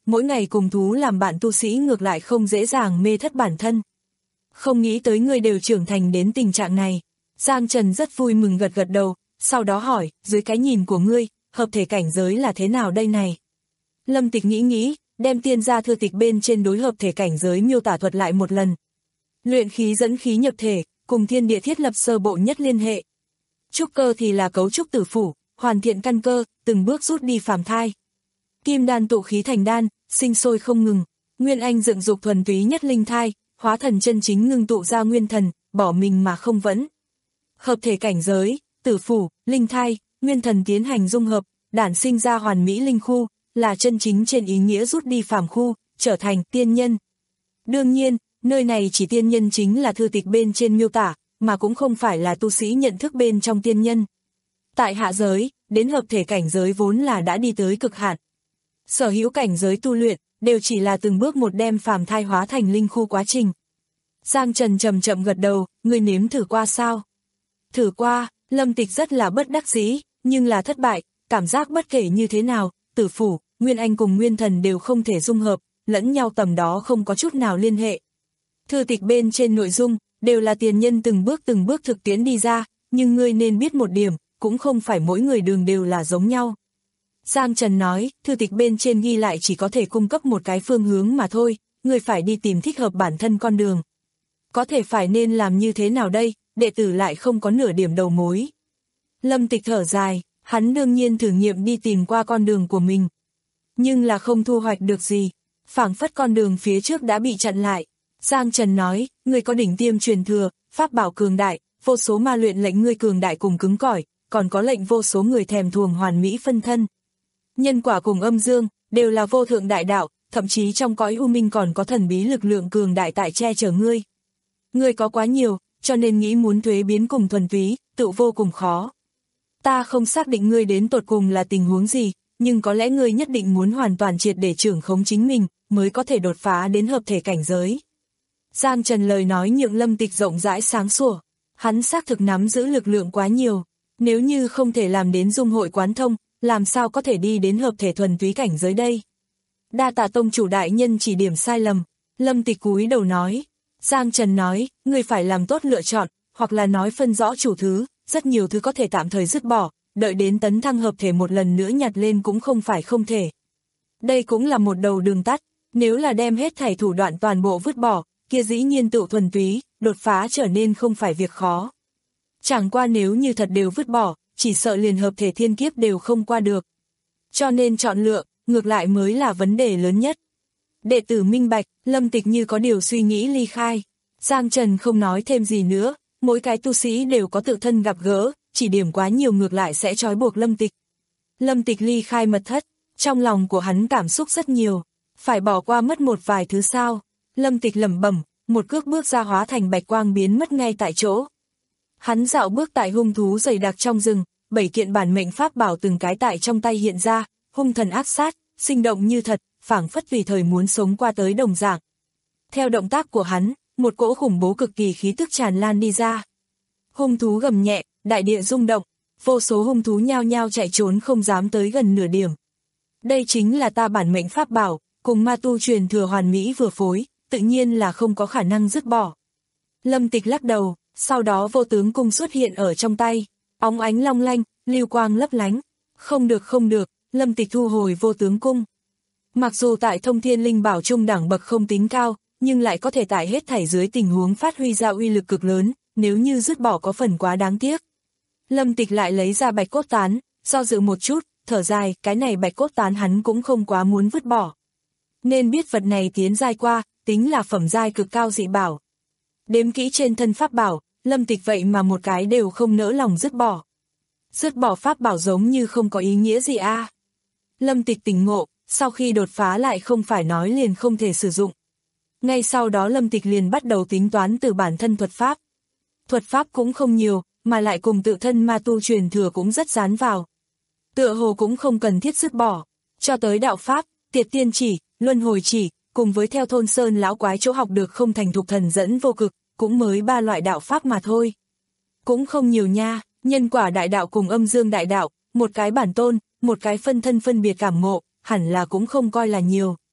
mỗi ngày cùng thú làm bạn tu sĩ ngược lại không dễ dàng mê thất bản thân. Không nghĩ tới ngươi đều trưởng thành đến tình trạng này. Giang Trần rất vui mừng gật gật đầu, sau đó hỏi, dưới cái nhìn của ngươi, hợp thể cảnh giới là thế nào đây này? Lâm Tịch nghĩ nghĩ, đem tiên gia thư tịch bên trên đối hợp thể cảnh giới miêu tả thuật lại một lần. Luyện khí dẫn khí nhập thể, cùng thiên địa thiết lập sơ bộ nhất liên hệ. Trúc cơ thì là cấu trúc tử phủ, hoàn thiện căn cơ, từng bước rút đi phàm thai. Kim đan tụ khí thành đan, sinh sôi không ngừng. Nguyên anh dựng dục thuần túy nhất linh thai, hóa thần chân chính ngưng tụ ra nguyên thần, bỏ mình mà không vẫn. Hợp thể cảnh giới, tử phủ, linh thai, nguyên thần tiến hành dung hợp, đản sinh ra hoàn mỹ linh khu, là chân chính trên ý nghĩa rút đi phàm khu, trở thành tiên nhân. Đương nhiên, nơi này chỉ tiên nhân chính là thư tịch bên trên miêu tả, mà cũng không phải là tu sĩ nhận thức bên trong tiên nhân. Tại hạ giới, đến hợp thể cảnh giới vốn là đã đi tới cực hạn. Sở hữu cảnh giới tu luyện, đều chỉ là từng bước một đem phàm thai hóa thành linh khu quá trình. Giang Trần chậm chậm gật đầu, ngươi nếm thử qua sao? Thử qua, Lâm Tịch rất là bất đắc dĩ, nhưng là thất bại, cảm giác bất kể như thế nào, tử phủ, nguyên anh cùng nguyên thần đều không thể dung hợp, lẫn nhau tầm đó không có chút nào liên hệ. Thư tịch bên trên nội dung, đều là tiền nhân từng bước từng bước thực tiễn đi ra, nhưng ngươi nên biết một điểm, cũng không phải mỗi người đường đều là giống nhau. Giang Trần nói, thư tịch bên trên ghi lại chỉ có thể cung cấp một cái phương hướng mà thôi, ngươi phải đi tìm thích hợp bản thân con đường. Có thể phải nên làm như thế nào đây, đệ tử lại không có nửa điểm đầu mối. Lâm Tịch thở dài, hắn đương nhiên thử nghiệm đi tìm qua con đường của mình. Nhưng là không thu hoạch được gì, phảng phất con đường phía trước đã bị chặn lại. Giang Trần nói, ngươi có đỉnh tiêm truyền thừa, pháp bảo cường đại, vô số ma luyện lệnh ngươi cường đại cùng cứng cỏi, còn có lệnh vô số người thèm thuồng hoàn mỹ phân thân. Nhân quả cùng âm dương, đều là vô thượng đại đạo, thậm chí trong cõi u minh còn có thần bí lực lượng cường đại tại che chở ngươi. Ngươi có quá nhiều, cho nên nghĩ muốn thuế biến cùng thuần túy, tự vô cùng khó. Ta không xác định ngươi đến tột cùng là tình huống gì, nhưng có lẽ ngươi nhất định muốn hoàn toàn triệt để trưởng khống chính mình, mới có thể đột phá đến hợp thể cảnh giới. Giang Trần lời nói nhượng Lâm Tịch rộng rãi sáng sủa, hắn xác thực nắm giữ lực lượng quá nhiều, nếu như không thể làm đến dung hội quán thông, làm sao có thể đi đến hợp thể thuần túy cảnh giới đây. Đa tạ tông chủ đại nhân chỉ điểm sai lầm, Lâm Tịch cúi đầu nói. Giang Trần nói, ngươi phải làm tốt lựa chọn, hoặc là nói phân rõ chủ thứ, rất nhiều thứ có thể tạm thời dứt bỏ, đợi đến tấn thăng hợp thể một lần nữa nhặt lên cũng không phải không thể. Đây cũng là một đầu đường tắt, nếu là đem hết thảy thủ đoạn toàn bộ vứt bỏ, kia dĩ nhiên tự thuần túy, đột phá trở nên không phải việc khó. Chẳng qua nếu như thật đều vứt bỏ, chỉ sợ liền hợp thể thiên kiếp đều không qua được. Cho nên chọn lựa, ngược lại mới là vấn đề lớn nhất. Đệ tử minh bạch, Lâm Tịch như có điều suy nghĩ ly khai. Giang Trần không nói thêm gì nữa, mỗi cái tu sĩ đều có tự thân gặp gỡ, chỉ điểm quá nhiều ngược lại sẽ trói buộc Lâm Tịch. Lâm Tịch ly khai mật thất, trong lòng của hắn cảm xúc rất nhiều, phải bỏ qua mất một vài thứ sao. Lâm Tịch lẩm bẩm, một cước bước ra hóa thành bạch quang biến mất ngay tại chỗ. Hắn dạo bước tại hung thú dày đặc trong rừng, bảy kiện bản mệnh pháp bảo từng cái tại trong tay hiện ra, hung thần ác sát, sinh động như thật, phảng phất tùy thời muốn sống qua tới đồng dạng. Theo động tác của hắn, một cỗ khủng bố cực kỳ khí tức tràn lan đi ra. Hung thú gầm nhẹ, đại địa rung động, vô số hung thú nhao nhao chạy trốn không dám tới gần nửa điểm. Đây chính là ta bản mệnh pháp bảo, cùng ma tu truyền thừa hoàn mỹ vừa phối, tự nhiên là không có khả năng dứt bỏ. Lâm Tịch lắc đầu, sau đó vô tướng cung xuất hiện ở trong tay, óng ánh long lanh, lưu quang lấp lánh. Không được không được, Lâm Tịch thu hồi vô tướng cung. Mặc dù tại thông thiên linh bảo trung đẳng bậc không tính cao, nhưng lại có thể tại hết thảy dưới tình huống phát huy ra uy lực cực lớn, nếu như dứt bỏ có phần quá đáng tiếc. Lâm Tịch lại lấy ra bạch cốt tán, do dự một chút, thở dài, cái này bạch cốt tán hắn cũng không quá muốn vứt bỏ. Nên biết vật này tiến giai qua, tính là phẩm giai cực cao dị bảo. Đếm kỹ trên thân pháp bảo, Lâm Tịch vậy mà một cái đều không nỡ lòng dứt bỏ. Dứt bỏ pháp bảo giống như không có ý nghĩa gì a. À. Lâm Tịch tỉnh ngộ, sau khi đột phá lại không phải nói liền không thể sử dụng. Ngay sau đó Lâm Tịch liền bắt đầu tính toán từ bản thân thuật pháp. Thuật pháp cũng không nhiều, mà lại cùng tự thân ma tu truyền thừa cũng rất dán vào. Tựa hồ cũng không cần thiết dứt bỏ, cho tới đạo pháp, tiệt tiên chỉ, luân hồi chỉ, cùng với theo thôn sơn lão quái chỗ học được không thành thục thần dẫn vô cực, cũng mới ba loại đạo pháp mà thôi. Cũng không nhiều nha, nhân quả đại đạo cùng âm dương đại đạo, một cái bản tôn, một cái phân thân phân biệt cảm ngộ, hẳn là cũng không coi là nhiều.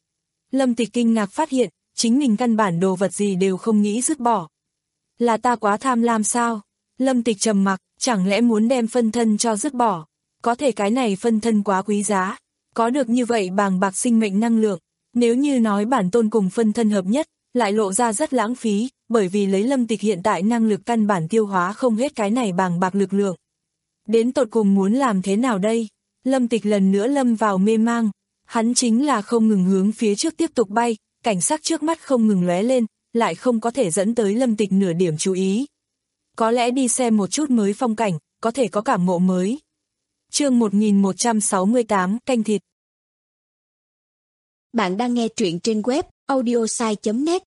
Lâm Tịch kinh ngạc phát hiện, chính mình căn bản đồ vật gì đều không nghĩ dứt bỏ. Là ta quá tham lam sao? Lâm Tịch trầm mặc, chẳng lẽ muốn đem phân thân cho dứt bỏ? Có thể cái này phân thân quá quý giá, có được như vậy bàng bạc sinh mệnh năng lượng, nếu như nói bản tôn cùng phân thân hợp nhất, lại lộ ra rất lãng phí, bởi vì lấy Lâm Tịch hiện tại năng lực căn bản tiêu hóa không hết cái này bàng bạc lực lượng. Đến tột cùng muốn làm thế nào đây? Lâm Tịch lần nữa lâm vào mê mang, hắn chính là không ngừng hướng phía trước tiếp tục bay, cảnh sắc trước mắt không ngừng lóe lên, lại không có thể dẫn tới Lâm Tịch nửa điểm chú ý. Có lẽ đi xem một chút mới phong cảnh, có thể có cảm ngộ mới. Chương một nghìn một trăm sáu mươi tám, canh thịt.
Bạn đang nghe truyện trên web audiosai chấm net.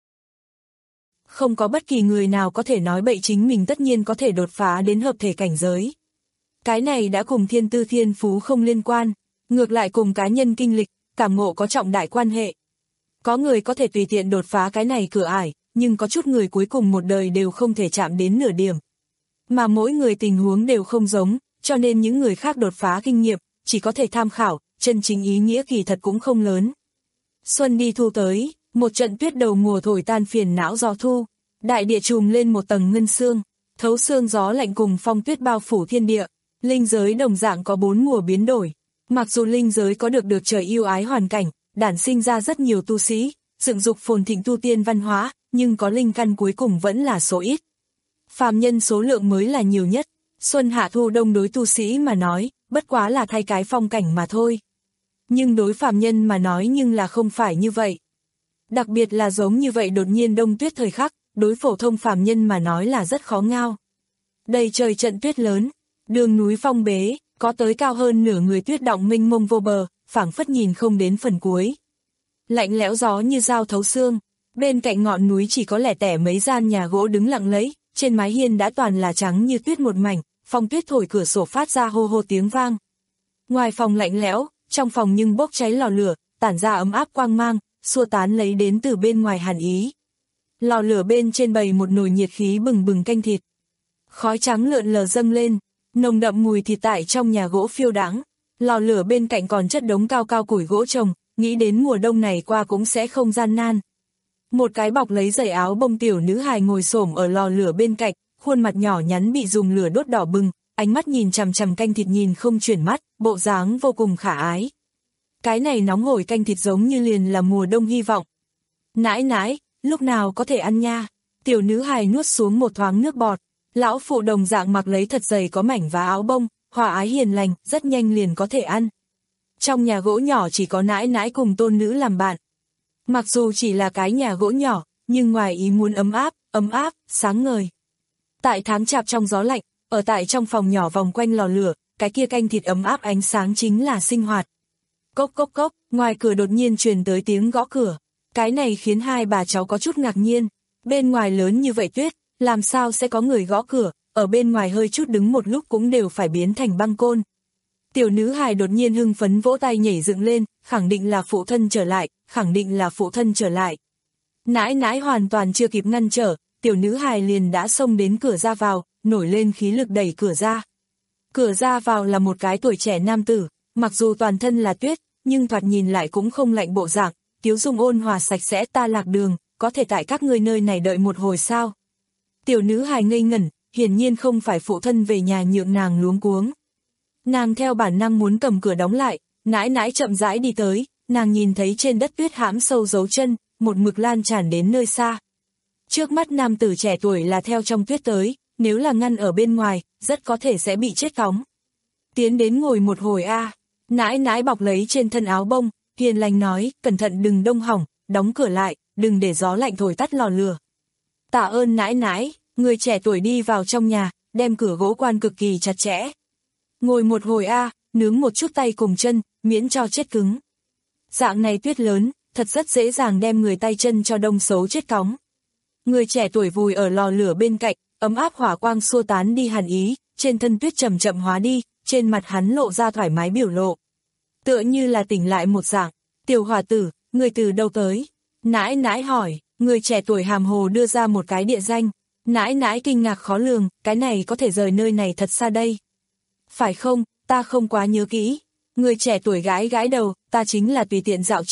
Không có bất kỳ người nào có thể nói bậy chính mình tất nhiên có thể đột phá đến hợp thể cảnh giới. Cái này đã cùng thiên tư thiên phú không liên quan, ngược lại cùng cá nhân kinh lịch, cảm ngộ có trọng đại quan hệ. Có người có thể tùy tiện đột phá cái này cửa ải, nhưng có chút người cuối cùng một đời đều không thể chạm đến nửa điểm. Mà mỗi người tình huống đều không giống, cho nên những người khác đột phá kinh nghiệm, chỉ có thể tham khảo, chân chính ý nghĩa kỳ thật cũng không lớn. Xuân đi thu tới, một trận tuyết đầu mùa thổi tan phiền não gió thu, đại địa trùm lên một tầng ngân sương, thấu sương gió lạnh cùng phong tuyết bao phủ thiên địa, linh giới đồng dạng có bốn mùa biến đổi. Mặc dù linh giới có được được trời yêu ái hoàn cảnh, đản sinh ra rất nhiều tu sĩ, dựng dục phồn thịnh tu tiên văn hóa, nhưng có linh căn cuối cùng vẫn là số ít. Phàm nhân số lượng mới là nhiều nhất, xuân hạ thu đông đối tu sĩ mà nói, bất quá là thay cái phong cảnh mà thôi. Nhưng đối phàm nhân mà nói nhưng là không phải như vậy. Đặc biệt là giống như vậy đột nhiên đông tuyết thời khắc, đối phổ thông phàm nhân mà nói là rất khó ngao. Đầy trời trận tuyết lớn, đường núi phong bế, có tới cao hơn nửa người tuyết đọng mênh mông vô bờ, phảng phất nhìn không đến phần cuối. Lạnh lẽo gió như dao thấu xương, bên cạnh ngọn núi chỉ có lẻ tẻ mấy gian nhà gỗ đứng lặng lẫy, trên mái hiên đã toàn là trắng như tuyết một mảnh, phong tuyết thổi cửa sổ phát ra hô hô tiếng vang. Ngoài phòng lạnh lẽo, trong phòng nhưng bốc cháy lò lửa, tản ra ấm áp quang mang, xua tán lấy đến từ bên ngoài hàn ý. Lò lửa bên trên bày một nồi nhiệt khí bừng bừng canh thịt. Khói trắng lượn lờ dâng lên, nồng đậm mùi thịt tại trong nhà gỗ phiêu đãng. Lò lửa bên cạnh còn chất đống cao cao củi gỗ trồng, nghĩ đến mùa đông này qua cũng sẽ không gian nan. Một cái bọc lấy giày áo bông tiểu nữ hài ngồi xổm ở lò lửa bên cạnh, khuôn mặt nhỏ nhắn bị dùng lửa đốt đỏ bừng, ánh mắt nhìn chằm chằm canh thịt nhìn không chuyển mắt, bộ dáng vô cùng khả ái. Cái này nóng hổi canh thịt giống như liền là mùa đông hy vọng. Nãi nãi, lúc nào có thể ăn nha? Tiểu nữ hài nuốt xuống một thoáng nước bọt, lão phụ đồng dạng mặc lấy thật dày có mảnh và áo bông, hòa ái hiền lành, rất nhanh liền có thể ăn. Trong nhà gỗ nhỏ chỉ có nãi nãi cùng tôn nữ làm bạn. Mặc dù chỉ là cái nhà gỗ nhỏ, nhưng ngoài ý muốn ấm áp, ấm áp, sáng ngời. Tại tháng chạp trong gió lạnh, ở tại trong phòng nhỏ vòng quanh lò lửa, cái kia canh thịt ấm áp ánh sáng chính là sinh hoạt. Cốc cốc cốc, ngoài cửa đột nhiên truyền tới tiếng gõ cửa. Cái này khiến hai bà cháu có chút ngạc nhiên. Bên ngoài lớn như vậy tuyết, làm sao sẽ có người gõ cửa, ở bên ngoài hơi chút đứng một lúc cũng đều phải biến thành băng côn. Tiểu nữ hài đột nhiên hưng phấn vỗ tay nhảy dựng lên, khẳng định là phụ thân trở lại, khẳng định là phụ thân trở lại. Nãi nãi hoàn toàn chưa kịp ngăn trở, tiểu nữ hài liền đã xông đến cửa ra vào, nổi lên khí lực đẩy cửa ra. Cửa ra vào là một cái tuổi trẻ nam tử, mặc dù toàn thân là tuyết, nhưng thoạt nhìn lại cũng không lạnh bộ dạng, tiếu dung ôn hòa sạch sẽ. Ta lạc đường, có thể tại các ngươi nơi này đợi một hồi sao? Tiểu nữ hài ngây ngẩn, hiển nhiên không phải phụ thân về nhà nhượng nàng luống cuống. Nàng theo bản năng muốn cầm cửa đóng lại, nãi nãi chậm rãi đi tới, nàng nhìn thấy trên đất tuyết hãm sâu dấu chân, một mực lan tràn đến nơi xa. Trước mắt nam tử trẻ tuổi là theo trong tuyết tới, nếu là ngăn ở bên ngoài, rất có thể sẽ bị chết cóng. Tiến đến ngồi một hồi a. Nãi nãi bọc lấy trên thân áo bông, hiền lành nói, cẩn thận đừng đông hỏng, đóng cửa lại, đừng để gió lạnh thổi tắt lò lửa. Tạ ơn nãi nãi, người trẻ tuổi đi vào trong nhà, đem cửa gỗ quan cực kỳ chặt chẽ. Ngồi một hồi a, nướng một chút tay cùng chân, miễn cho chết cứng. Dạng này tuyết lớn, thật rất dễ dàng đem người tay chân cho đông xấu chết cóng. Người trẻ tuổi vùi ở lò lửa bên cạnh, ấm áp hỏa quang xua tán đi hàn ý, trên thân tuyết chậm chậm hóa đi, trên mặt hắn lộ ra thoải mái biểu lộ. Tựa như là tỉnh lại một dạng, tiểu hòa tử, người từ đâu tới? Nãi nãi hỏi, người trẻ tuổi hàm hồ đưa ra một cái địa danh, nãi nãi kinh ngạc khó lường, cái này có thể rời nơi này thật xa đây. Phải không, ta không quá nhớ kỹ. Người trẻ tuổi gái gái đầu, ta chính là tùy tiện dạo chơi,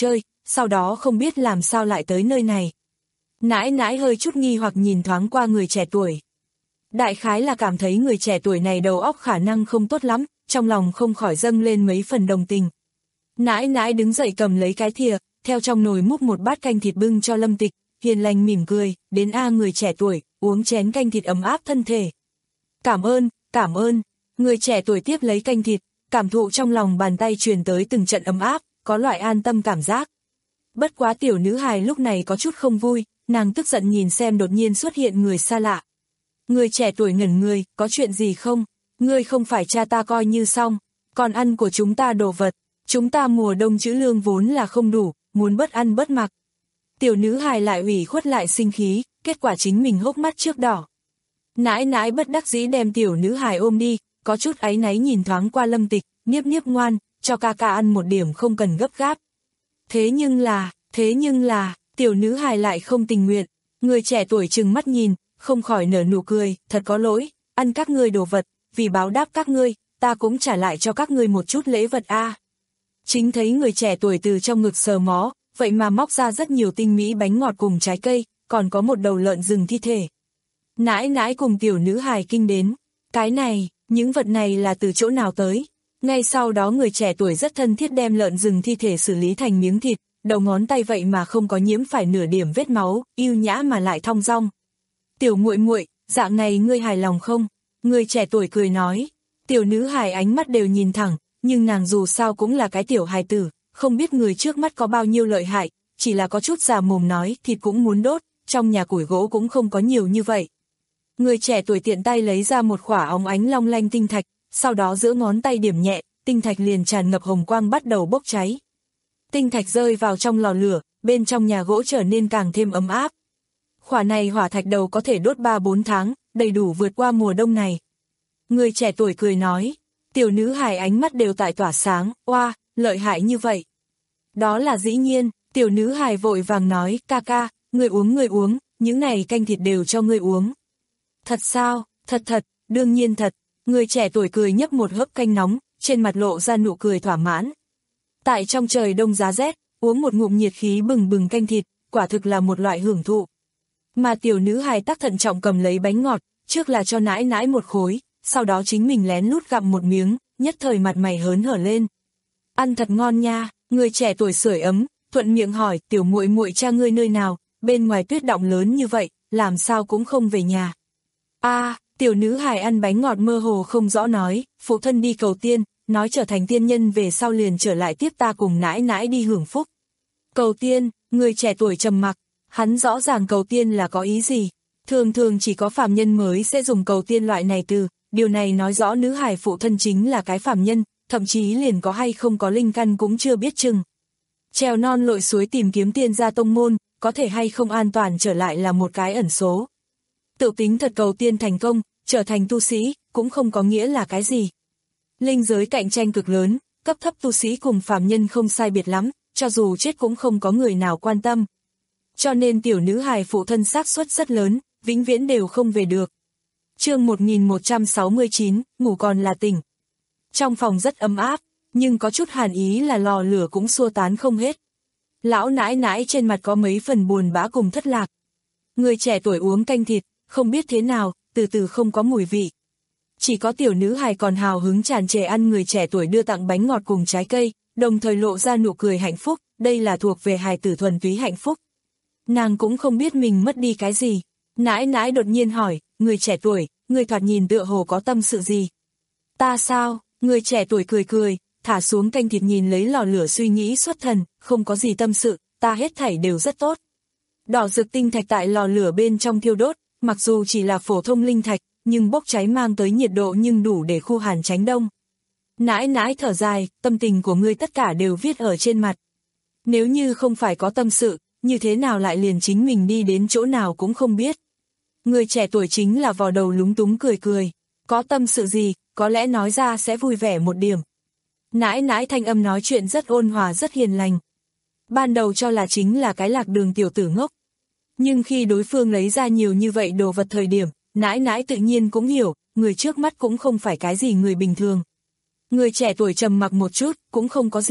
sau đó không biết làm sao lại tới nơi này. Nãi nãi hơi chút nghi hoặc nhìn thoáng qua người trẻ tuổi. Đại khái là cảm thấy người trẻ tuổi này đầu óc khả năng không tốt lắm, trong lòng không khỏi dâng lên mấy phần đồng tình. Nãi nãi đứng dậy cầm lấy cái thìa, theo trong nồi múc một bát canh thịt bưng cho Lâm Tịch, hiền lành mỉm cười, đến a người trẻ tuổi, uống chén canh thịt ấm áp thân thể. Cảm ơn, cảm ơn, người trẻ tuổi tiếp lấy canh thịt, cảm thụ trong lòng bàn tay truyền tới từng trận ấm áp, có loại an tâm cảm giác. Bất quá tiểu nữ hài lúc này có chút không vui, nàng tức giận nhìn xem đột nhiên xuất hiện người xa lạ. Người trẻ tuổi ngẩn người, có chuyện gì không? Ngươi không phải cha ta coi như xong, còn ăn của chúng ta đồ vật, chúng ta mùa đông trữ lương vốn là không đủ, muốn bớt ăn bớt mặc. Tiểu nữ hài lại ủy khuất lại sinh khí, kết quả chính mình hốc mắt trước đỏ. Nãi nãi bất đắc dĩ đem tiểu nữ hài ôm đi, có chút áy náy nhìn thoáng qua Lâm Tịch, niếp niếp ngoan, cho ca ca ăn một điểm không cần gấp gáp. Thế nhưng là, thế nhưng là, tiểu nữ hài lại không tình nguyện, người trẻ tuổi trừng mắt nhìn, không khỏi nở nụ cười, thật có lỗi, ăn các ngươi đồ vật, vì báo đáp các ngươi, ta cũng trả lại cho các ngươi một chút lễ vật a. À. Chính thấy người trẻ tuổi từ trong ngực sờ mó, vậy mà móc ra rất nhiều tinh mỹ bánh ngọt cùng trái cây, còn có một đầu lợn rừng thi thể. Nãi nãi cùng tiểu nữ hài kinh đến, cái này, những vật này là từ chỗ nào tới? Ngay sau đó người trẻ tuổi rất thân thiết đem lợn rừng thi thể xử lý thành miếng thịt, đầu ngón tay vậy mà không có nhiễm phải nửa điểm vết máu, yêu nhã mà lại thong dong. Tiểu muội muội, dạng này ngươi hài lòng không? Người trẻ tuổi cười nói. Tiểu nữ hài ánh mắt đều nhìn thẳng, nhưng nàng dù sao cũng là cái tiểu hài tử, không biết người trước mắt có bao nhiêu lợi hại, chỉ là có chút già mồm nói thịt cũng muốn đốt, trong nhà củi gỗ cũng không có nhiều như vậy. Người trẻ tuổi tiện tay lấy ra một khỏa óng ánh long lanh tinh thạch, sau đó giữa ngón tay điểm nhẹ, tinh thạch liền tràn ngập hồng quang bắt đầu bốc cháy. Tinh thạch rơi vào trong lò lửa, bên trong nhà gỗ trở nên càng thêm ấm áp. Khỏa này hỏa thạch đầu có thể đốt ba bốn tháng, đầy đủ vượt qua mùa đông này. Người trẻ tuổi cười nói, tiểu nữ hài ánh mắt đều tại tỏa sáng, oa, lợi hại như vậy. Đó là dĩ nhiên, tiểu nữ hài vội vàng nói, ca ca, người uống người uống, những này canh thịt đều cho người uống. Thật sao, thật thật, đương nhiên thật, người trẻ tuổi cười nhấp một hớp canh nóng, trên mặt lộ ra nụ cười thỏa mãn. Tại trong trời đông giá rét, uống một ngụm nhiệt khí bừng bừng canh thịt, quả thực là một loại hưởng thụ. Mà tiểu nữ hài tắc thận trọng cầm lấy bánh ngọt, trước là cho nãi nãi một khối, sau đó chính mình lén lút gặm một miếng, nhất thời mặt mày hớn hở lên. Ăn thật ngon nha, người trẻ tuổi sưởi ấm, thuận miệng hỏi, tiểu muội muội cha ngươi nơi nào, bên ngoài tuyết động lớn như vậy, làm sao cũng không về nhà. A, à, tiểu nữ hài ăn bánh ngọt mơ hồ không rõ nói, phụ thân đi cầu tiên, nói trở thành tiên nhân về sau liền trở lại tiếp ta cùng nãi nãi đi hưởng phúc. Cầu tiên, người trẻ tuổi trầm mặc, hắn rõ ràng cầu tiên là có ý gì. Thường thường chỉ có phàm nhân mới sẽ dùng cầu tiên loại này từ, điều này nói rõ nữ hài phụ thân chính là cái phàm nhân, thậm chí liền có hay không có linh căn cũng chưa biết chừng. Trèo non lội suối tìm kiếm tiên gia tông môn, có thể hay không an toàn trở lại là một cái ẩn số. Tự tính thật cầu tiên thành công, trở thành tu sĩ, cũng không có nghĩa là cái gì. Linh giới cạnh tranh cực lớn, cấp thấp tu sĩ cùng phàm nhân không sai biệt lắm, cho dù chết cũng không có người nào quan tâm. Cho nên tiểu nữ hài phụ thân xác suất rất lớn, vĩnh viễn đều không về được. Chương một nghìn một trăm sáu mươi chín, ngủ còn là tỉnh. Trong phòng rất ấm áp, nhưng có chút hàn ý là lò lửa cũng xua tán không hết. Lão nãi nãi trên mặt có mấy phần buồn bã cùng thất lạc. Người trẻ tuổi uống canh thịt, không biết thế nào, từ từ không có mùi vị. Chỉ có tiểu nữ hài còn hào hứng tràn trề ăn người trẻ tuổi đưa tặng bánh ngọt cùng trái cây, đồng thời lộ ra nụ cười hạnh phúc, đây là thuộc về hài tử thuần túy hạnh phúc. Nàng cũng không biết mình mất đi cái gì. Nãi nãi đột nhiên hỏi, người trẻ tuổi, người thoạt nhìn tựa hồ có tâm sự gì? Ta sao? Người trẻ tuổi cười cười, thả xuống canh thịt nhìn lấy lò lửa suy nghĩ xuất thần, không có gì tâm sự, ta hết thảy đều rất tốt. Đỏ rực tinh thạch tại lò lửa bên trong thiêu đốt, mặc dù chỉ là phổ thông linh thạch, nhưng bốc cháy mang tới nhiệt độ nhưng đủ để khu hàn tránh đông. Nãi nãi thở dài, tâm tình của ngươi tất cả đều viết ở trên mặt. Nếu như không phải có tâm sự, như thế nào lại liền chính mình đi đến chỗ nào cũng không biết. Người trẻ tuổi chính là vò đầu lúng túng cười cười. Có tâm sự gì, có lẽ nói ra sẽ vui vẻ một điểm. Nãi nãi thanh âm nói chuyện rất ôn hòa rất hiền lành. Ban đầu cho là chính là cái lạc đường tiểu tử ngốc. Nhưng khi đối phương lấy ra nhiều như vậy đồ vật thời điểm, nãi nãi tự nhiên cũng hiểu, người trước mắt cũng không phải cái gì người bình thường. Người trẻ tuổi trầm mặc một chút, cũng không có gì,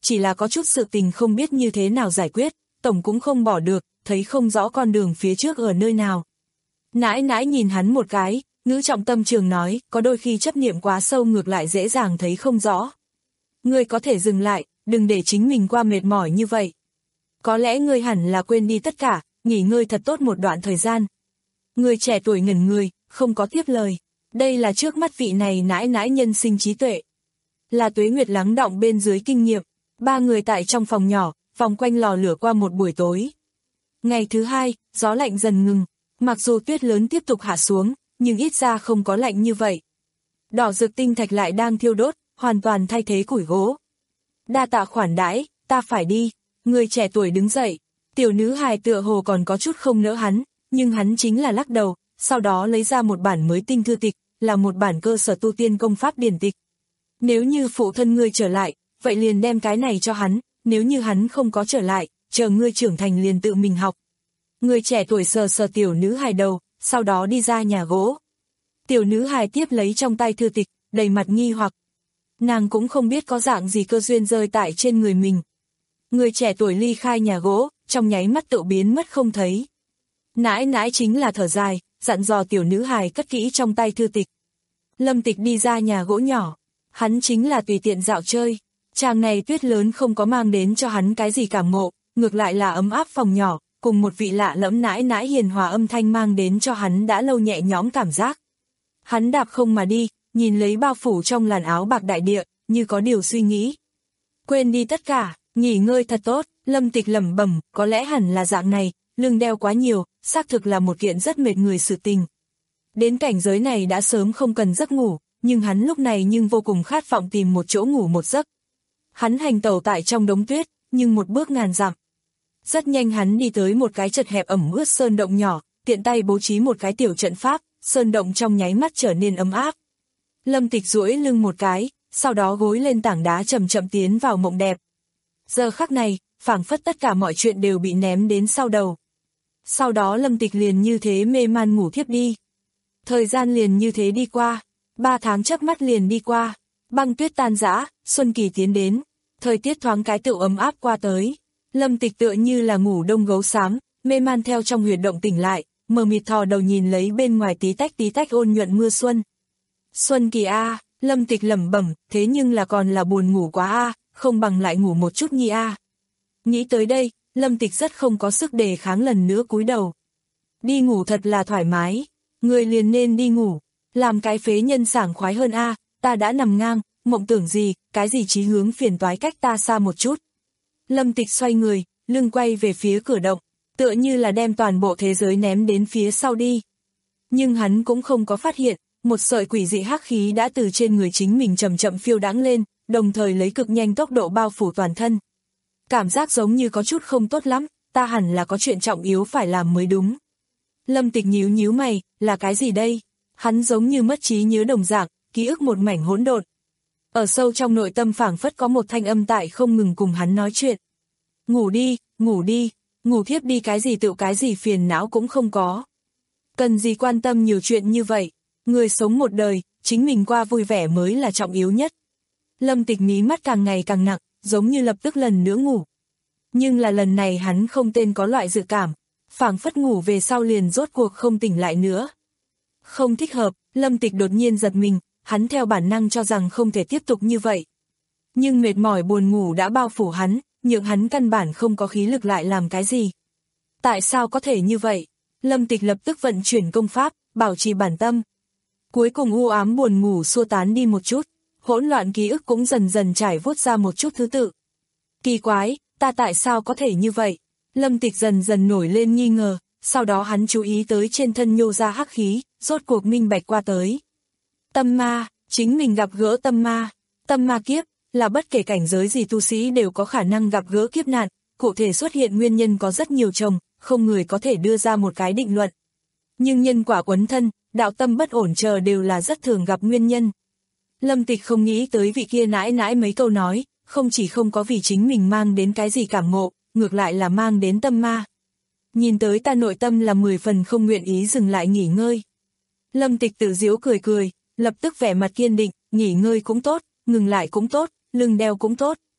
chỉ là có chút sự tình không biết như thế nào giải quyết, tổng cũng không bỏ được, thấy không rõ con đường phía trước ở nơi nào. Nãi nãi nhìn hắn một cái, ngữ trọng tâm trường nói, có đôi khi chấp niệm quá sâu ngược lại dễ dàng thấy không rõ. Ngươi có thể dừng lại, đừng để chính mình qua mệt mỏi như vậy. Có lẽ ngươi hẳn là quên đi tất cả, nghỉ ngơi thật tốt một đoạn thời gian. Người trẻ tuổi ngẩn người, không có tiếp lời. Đây là trước mắt vị này nãi nãi nhân sinh trí tuệ. Là tuế nguyệt lắng đọng bên dưới kinh nghiệm. Ba người tại trong phòng nhỏ, vòng quanh lò lửa qua một buổi tối. Ngày thứ hai, gió lạnh dần ngừng. Mặc dù tuyết lớn tiếp tục hạ xuống, nhưng ít ra không có lạnh như vậy. Đỏ rực tinh thạch lại đang thiêu đốt, hoàn toàn thay thế củi gỗ. Đa tạ khoản đãi, ta phải đi. Người trẻ tuổi đứng dậy. Tiểu nữ hài tựa hồ còn có chút không nỡ hắn, nhưng hắn chính là lắc đầu, sau đó lấy ra một bản mới tinh thư tịch, là một bản cơ sở tu tiên công pháp điển tịch. Nếu như phụ thân ngươi trở lại, vậy liền đem cái này cho hắn, nếu như hắn không có trở lại, chờ ngươi trưởng thành liền tự mình học. Người trẻ tuổi sờ sờ tiểu nữ hài đầu, sau đó đi ra nhà gỗ. Tiểu nữ hài tiếp lấy trong tay thư tịch, đầy mặt nghi hoặc. Nàng cũng không biết có dạng gì cơ duyên rơi tại trên người mình. Người trẻ tuổi ly khai nhà gỗ, trong nháy mắt tự biến mất không thấy. Nãi nãi chính là thở dài, dặn dò tiểu nữ hài cất kỹ trong tay thư tịch. Lâm Tịch đi ra nhà gỗ nhỏ, hắn chính là tùy tiện dạo chơi. Chàng này tuyết lớn không có mang đến cho hắn cái gì cảm ngộ, ngược lại là ấm áp phòng nhỏ, cùng một vị lạ lẫm nãi nãi hiền hòa âm thanh mang đến cho hắn đã lâu nhẹ nhõm cảm giác. Hắn đạp không mà đi, nhìn lấy bao phủ trong làn áo bạc đại địa, như có điều suy nghĩ. Quên đi tất cả, nghỉ ngơi thật tốt, Lâm Tịch lẩm bẩm, có lẽ hẳn là dạng này, lưng đeo quá nhiều, xác thực là một kiện rất mệt người sự tình. Đến cảnh giới này đã sớm không cần giấc ngủ, nhưng hắn lúc này nhưng vô cùng khát vọng tìm một chỗ ngủ một giấc. Hắn hành tẩu tại trong đống tuyết, nhưng một bước ngàn dặm. Rất nhanh hắn đi tới một cái chật hẹp ẩm ướt sơn động nhỏ, tiện tay bố trí một cái tiểu trận pháp, sơn động trong nháy mắt trở nên ấm áp. Lâm Tịch duỗi lưng một cái, sau đó gối lên tảng đá chậm chậm tiến vào mộng đẹp. Giờ khắc này, phảng phất tất cả mọi chuyện đều bị ném đến sau đầu. Sau đó Lâm Tịch liền như thế mê man ngủ thiếp đi. Thời gian liền như thế đi qua, ba tháng chớp mắt liền đi qua, băng tuyết tan rã, xuân kỳ tiến đến, thời tiết thoáng cái tựu ấm áp qua tới. Lâm Tịch tựa như là ngủ đông gấu xám, mê man theo trong huyệt động tỉnh lại, mờ mịt thò đầu nhìn lấy bên ngoài tí tách tí tách ôn nhuận mưa xuân. Xuân kỳ a, Lâm Tịch lẩm bẩm, thế nhưng là còn là buồn ngủ quá a, không bằng lại ngủ một chút nhi a. Nghĩ tới đây, Lâm Tịch rất không có sức đề kháng lần nữa cúi đầu. Đi ngủ thật là thoải mái, người liền nên đi ngủ, làm cái phế nhân sảng khoái hơn a, ta đã nằm ngang, mộng tưởng gì, cái gì chí hướng phiền toái cách ta xa một chút. Lâm Tịch xoay người, lưng quay về phía cửa động, tựa như là đem toàn bộ thế giới ném đến phía sau đi. Nhưng hắn cũng không có phát hiện, một sợi quỷ dị hắc khí đã từ trên người chính mình chậm chậm phiêu đãng lên, đồng thời lấy cực nhanh tốc độ bao phủ toàn thân. Cảm giác giống như có chút không tốt lắm, ta hẳn là có chuyện trọng yếu phải làm mới đúng. Lâm Tịch nhíu nhíu mày, là cái gì đây? Hắn giống như mất trí nhớ đồng dạng, ký ức một mảnh hỗn độn. Ở sâu trong nội tâm phảng phất có một thanh âm tại không ngừng cùng hắn nói chuyện. Ngủ đi, ngủ đi, ngủ thiếp đi, cái gì tự cái gì phiền não cũng không có. Cần gì quan tâm nhiều chuyện như vậy, người sống một đời, chính mình qua vui vẻ mới là trọng yếu nhất. Lâm Tịch mí mắt càng ngày càng nặng, giống như lập tức lần nữa ngủ. Nhưng là lần này hắn không tên có loại dự cảm, phảng phất ngủ về sau liền rốt cuộc không tỉnh lại nữa. Không thích hợp, Lâm Tịch đột nhiên giật mình, hắn theo bản năng cho rằng không thể tiếp tục như vậy. Nhưng mệt mỏi buồn ngủ đã bao phủ hắn, nhượng hắn căn bản không có khí lực lại làm cái gì. Tại sao có thể như vậy? Lâm Tịch lập tức vận chuyển công pháp, bảo trì bản tâm. Cuối cùng u ám buồn ngủ xua tán đi một chút, hỗn loạn ký ức cũng dần dần trải vuốt ra một chút thứ tự. Kỳ quái, ta tại sao có thể như vậy? Lâm Tịch dần dần nổi lên nghi ngờ, sau đó hắn chú ý tới trên thân nhô ra hắc khí, rốt cuộc minh bạch qua tới. Tâm ma, chính mình gặp gỡ tâm ma. Tâm ma kiếp, là bất kể cảnh giới gì tu sĩ đều có khả năng gặp gỡ kiếp nạn, cụ thể xuất hiện nguyên nhân có rất nhiều chồng, không người có thể đưa ra một cái định luận. Nhưng nhân quả quấn thân, đạo tâm bất ổn chờ đều là rất thường gặp nguyên nhân. Lâm Tịch không nghĩ tới vị kia nãi nãi mấy câu nói, không chỉ không có vì chính mình mang đến cái gì cảm ngộ, ngược lại là mang đến tâm ma. Nhìn tới ta nội tâm là mười phần không nguyện ý dừng lại nghỉ ngơi. Lâm Tịch tự giễu cười cười, lập tức vẻ mặt kiên định, nghỉ ngơi cũng tốt, ngừng lại cũng tốt, lưng đeo cũng tốt.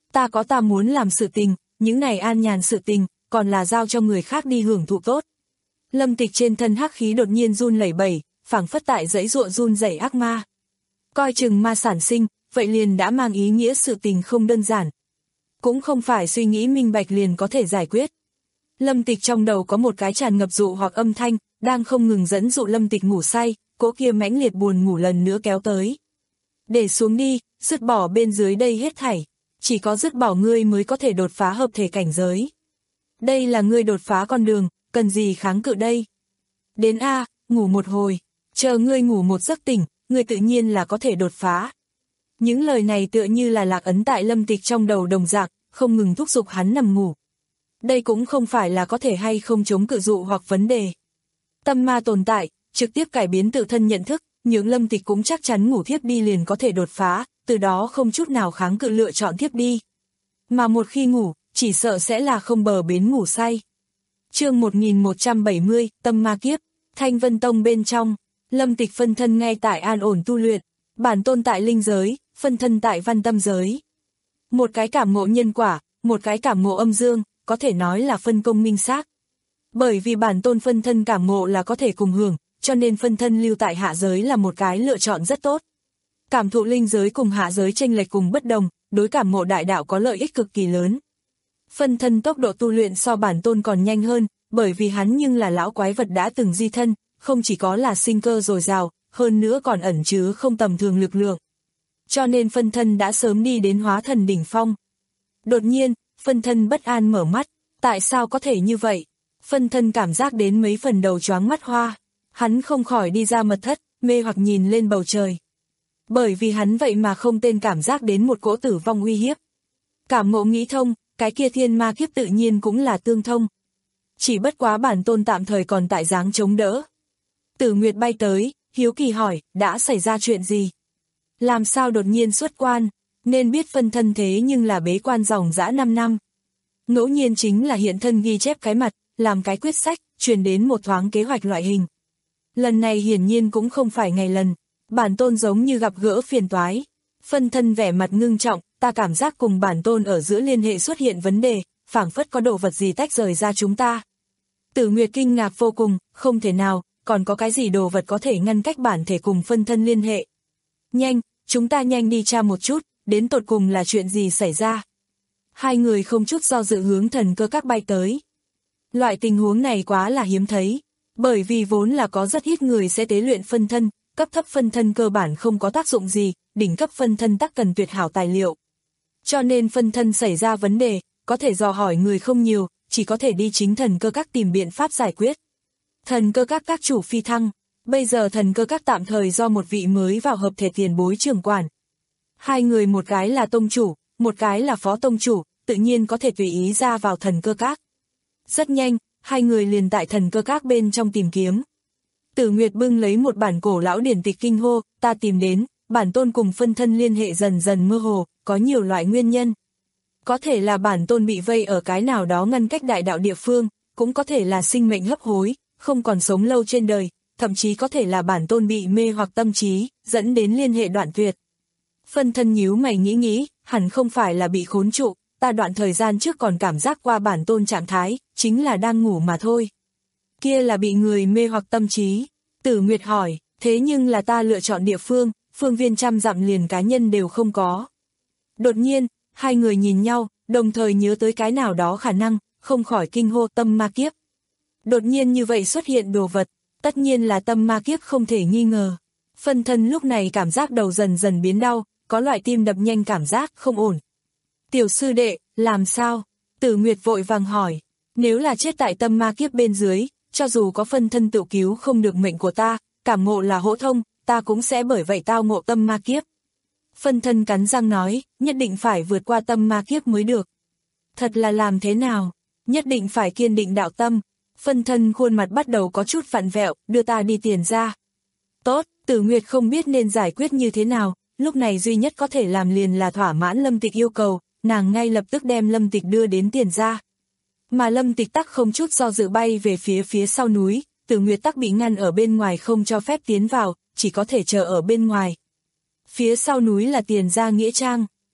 Ta có ta muốn làm sự tình, những này an nhàn sự tình, còn là giao cho người khác đi hưởng thụ tốt. Lâm Tịch trên thân hắc khí đột nhiên run lẩy bẩy, phảng phất tại dãy ruộng run rẩy ác ma. Coi chừng ma sản sinh, vậy liền đã mang ý nghĩa sự tình không đơn giản. Cũng không phải suy nghĩ minh bạch liền có thể giải quyết. Lâm Tịch trong đầu có một cái tràn ngập dụ hoặc âm thanh, đang không ngừng dẫn dụ Lâm Tịch ngủ say, cỗ kia mãnh liệt buồn ngủ lần nữa kéo tới. Để xuống đi, dứt bỏ bên dưới đây hết thảy, chỉ có dứt bỏ ngươi mới có thể đột phá hợp thể cảnh giới. Đây là ngươi đột phá con đường, cần gì kháng cự đây? Đến A, ngủ một hồi, chờ ngươi ngủ một giấc tỉnh, ngươi tự nhiên là có thể đột phá. Những lời này tựa như là lạc ấn tại Lâm Tịch trong đầu đồng dạng, không ngừng thúc giục hắn nằm ngủ. Đây cũng không phải là có thể hay không chống cự dụ hoặc vấn đề. Tâm ma tồn tại, trực tiếp cải biến tự thân nhận thức, những Lâm Tịch cũng chắc chắn ngủ thiếp đi liền có thể đột phá, từ đó không chút nào kháng cự lựa chọn thiếp đi. Mà một khi ngủ, chỉ sợ sẽ là không bờ bến ngủ say. Chương một nghìn một trăm bảy mươi, Tâm Ma Kiếp, Thanh Vân Tông bên trong, Lâm Tịch phân thân ngay tại an ổn tu luyện, bản tôn tại linh giới, phân thân tại văn tâm giới. Một cái cảm ngộ nhân quả, một cái cảm ngộ âm dương, có thể nói là phân công minh xác. Bởi vì bản tôn phân thân cảm ngộ là có thể cùng hưởng, cho nên phân thân lưu tại hạ giới là một cái lựa chọn rất tốt. Cảm thụ linh giới cùng hạ giới chênh lệch cùng bất đồng, đối cảm ngộ đại đạo có lợi ích cực kỳ lớn. Phân thân tốc độ tu luyện so bản tôn còn nhanh hơn, bởi vì hắn nhưng là lão quái vật đã từng di thân, không chỉ có là sinh cơ dồi dào, hơn nữa còn ẩn chứa không tầm thường lực lượng. Cho nên phân thân đã sớm đi đến hóa thần đỉnh phong. Đột nhiên, phân thân bất an mở mắt, tại sao có thể như vậy? Phân thân cảm giác đến mấy phần đầu choáng mắt hoa, hắn không khỏi đi ra mật thất, mê hoặc nhìn lên bầu trời. Bởi vì hắn vậy mà không tên cảm giác đến một cỗ tử vong uy hiếp. Cảm ngộ nghĩ thông, cái kia thiên ma kiếp tự nhiên cũng là tương thông. Chỉ bất quá bản tôn tạm thời còn tại dáng chống đỡ. Tử Nguyệt bay tới, hiếu kỳ hỏi, đã xảy ra chuyện gì? Làm sao đột nhiên xuất quan, nên biết phân thân thế nhưng là bế quan dòng dã năm năm. Ngẫu nhiên chính là hiện thân ghi chép cái mặt, làm cái quyết sách, truyền đến một thoáng kế hoạch loại hình. Lần này hiển nhiên cũng không phải ngày lần, bản tôn giống như gặp gỡ phiền toái. Phân thân vẻ mặt ngưng trọng, ta cảm giác cùng bản tôn ở giữa liên hệ xuất hiện vấn đề, phảng phất có đồ vật gì tách rời ra chúng ta. Tử Nguyệt kinh ngạc vô cùng, không thể nào, còn có cái gì đồ vật có thể ngăn cách bản thể cùng phân thân liên hệ. Nhanh, chúng ta nhanh đi tra một chút, đến tột cùng là chuyện gì xảy ra. Hai người không chút do dự hướng thần cơ các bay tới. Loại tình huống này quá là hiếm thấy, bởi vì vốn là có rất ít người sẽ tế luyện phân thân, cấp thấp phân thân cơ bản không có tác dụng gì, đỉnh cấp phân thân tắc cần tuyệt hảo tài liệu. Cho nên phân thân xảy ra vấn đề, có thể dò hỏi người không nhiều, chỉ có thể đi chính thần cơ các tìm biện pháp giải quyết. Thần cơ các các chủ phi thăng, bây giờ thần cơ các tạm thời do một vị mới vào hợp thể tiền bối trưởng quản. Hai người một cái là tông chủ, một cái là phó tông chủ, tự nhiên có thể tùy ý ra vào thần cơ các. Rất nhanh, hai người liền tại thần cơ các bên trong tìm kiếm. Tử Nguyệt bưng lấy một bản cổ lão điển tịch kinh hô, ta tìm đến, bản tôn cùng phân thân liên hệ dần dần mơ hồ, có nhiều loại nguyên nhân. Có thể là bản tôn bị vây ở cái nào đó ngăn cách đại đạo địa phương, cũng có thể là sinh mệnh hấp hối, không còn sống lâu trên đời, thậm chí có thể là bản tôn bị mê hoặc tâm trí, dẫn đến liên hệ đoạn tuyệt. Phân thân nhíu mày nghĩ nghĩ, hẳn không phải là bị khốn trụ, ta đoạn thời gian trước còn cảm giác qua bản tôn trạng thái, chính là đang ngủ mà thôi. Kia là bị người mê hoặc tâm trí. Tử Nguyệt hỏi, thế nhưng là ta lựa chọn địa phương, phương viên trăm dặm liền cá nhân đều không có. Đột nhiên, hai người nhìn nhau, đồng thời nhớ tới cái nào đó khả năng, không khỏi kinh hô tâm ma kiếp. Đột nhiên như vậy xuất hiện đồ vật, tất nhiên là tâm ma kiếp không thể nghi ngờ. Phân thân lúc này cảm giác đầu dần dần biến đau, có loại tim đập nhanh cảm giác không ổn. Tiểu sư đệ, làm sao? Tử Nguyệt vội vàng hỏi, nếu là chết tại tâm ma kiếp bên dưới, cho dù có phân thân tự cứu không được mệnh của ta, cảm ngộ là hỗ thông, ta cũng sẽ bởi vậy tao ngộ tâm ma kiếp. Phân thân cắn răng nói, nhất định phải vượt qua tâm ma kiếp mới được. Thật là làm thế nào? Nhất định phải kiên định đạo tâm. Phân thân khuôn mặt bắt đầu có chút vặn vẹo, đưa ta đi tiền ra. Tốt, Tử Nguyệt không biết nên giải quyết như thế nào, lúc này duy nhất có thể làm liền là thỏa mãn Lâm Tịch yêu cầu, nàng ngay lập tức đem Lâm Tịch đưa đến tiền ra. Mà Lâm Tịch tắc không chút do dự bay về phía phía sau núi, Tử Nguyệt tắc bị ngăn ở bên ngoài không cho phép tiến vào, chỉ có thể chờ ở bên ngoài. Phía sau núi là tiền gia nghĩa trang,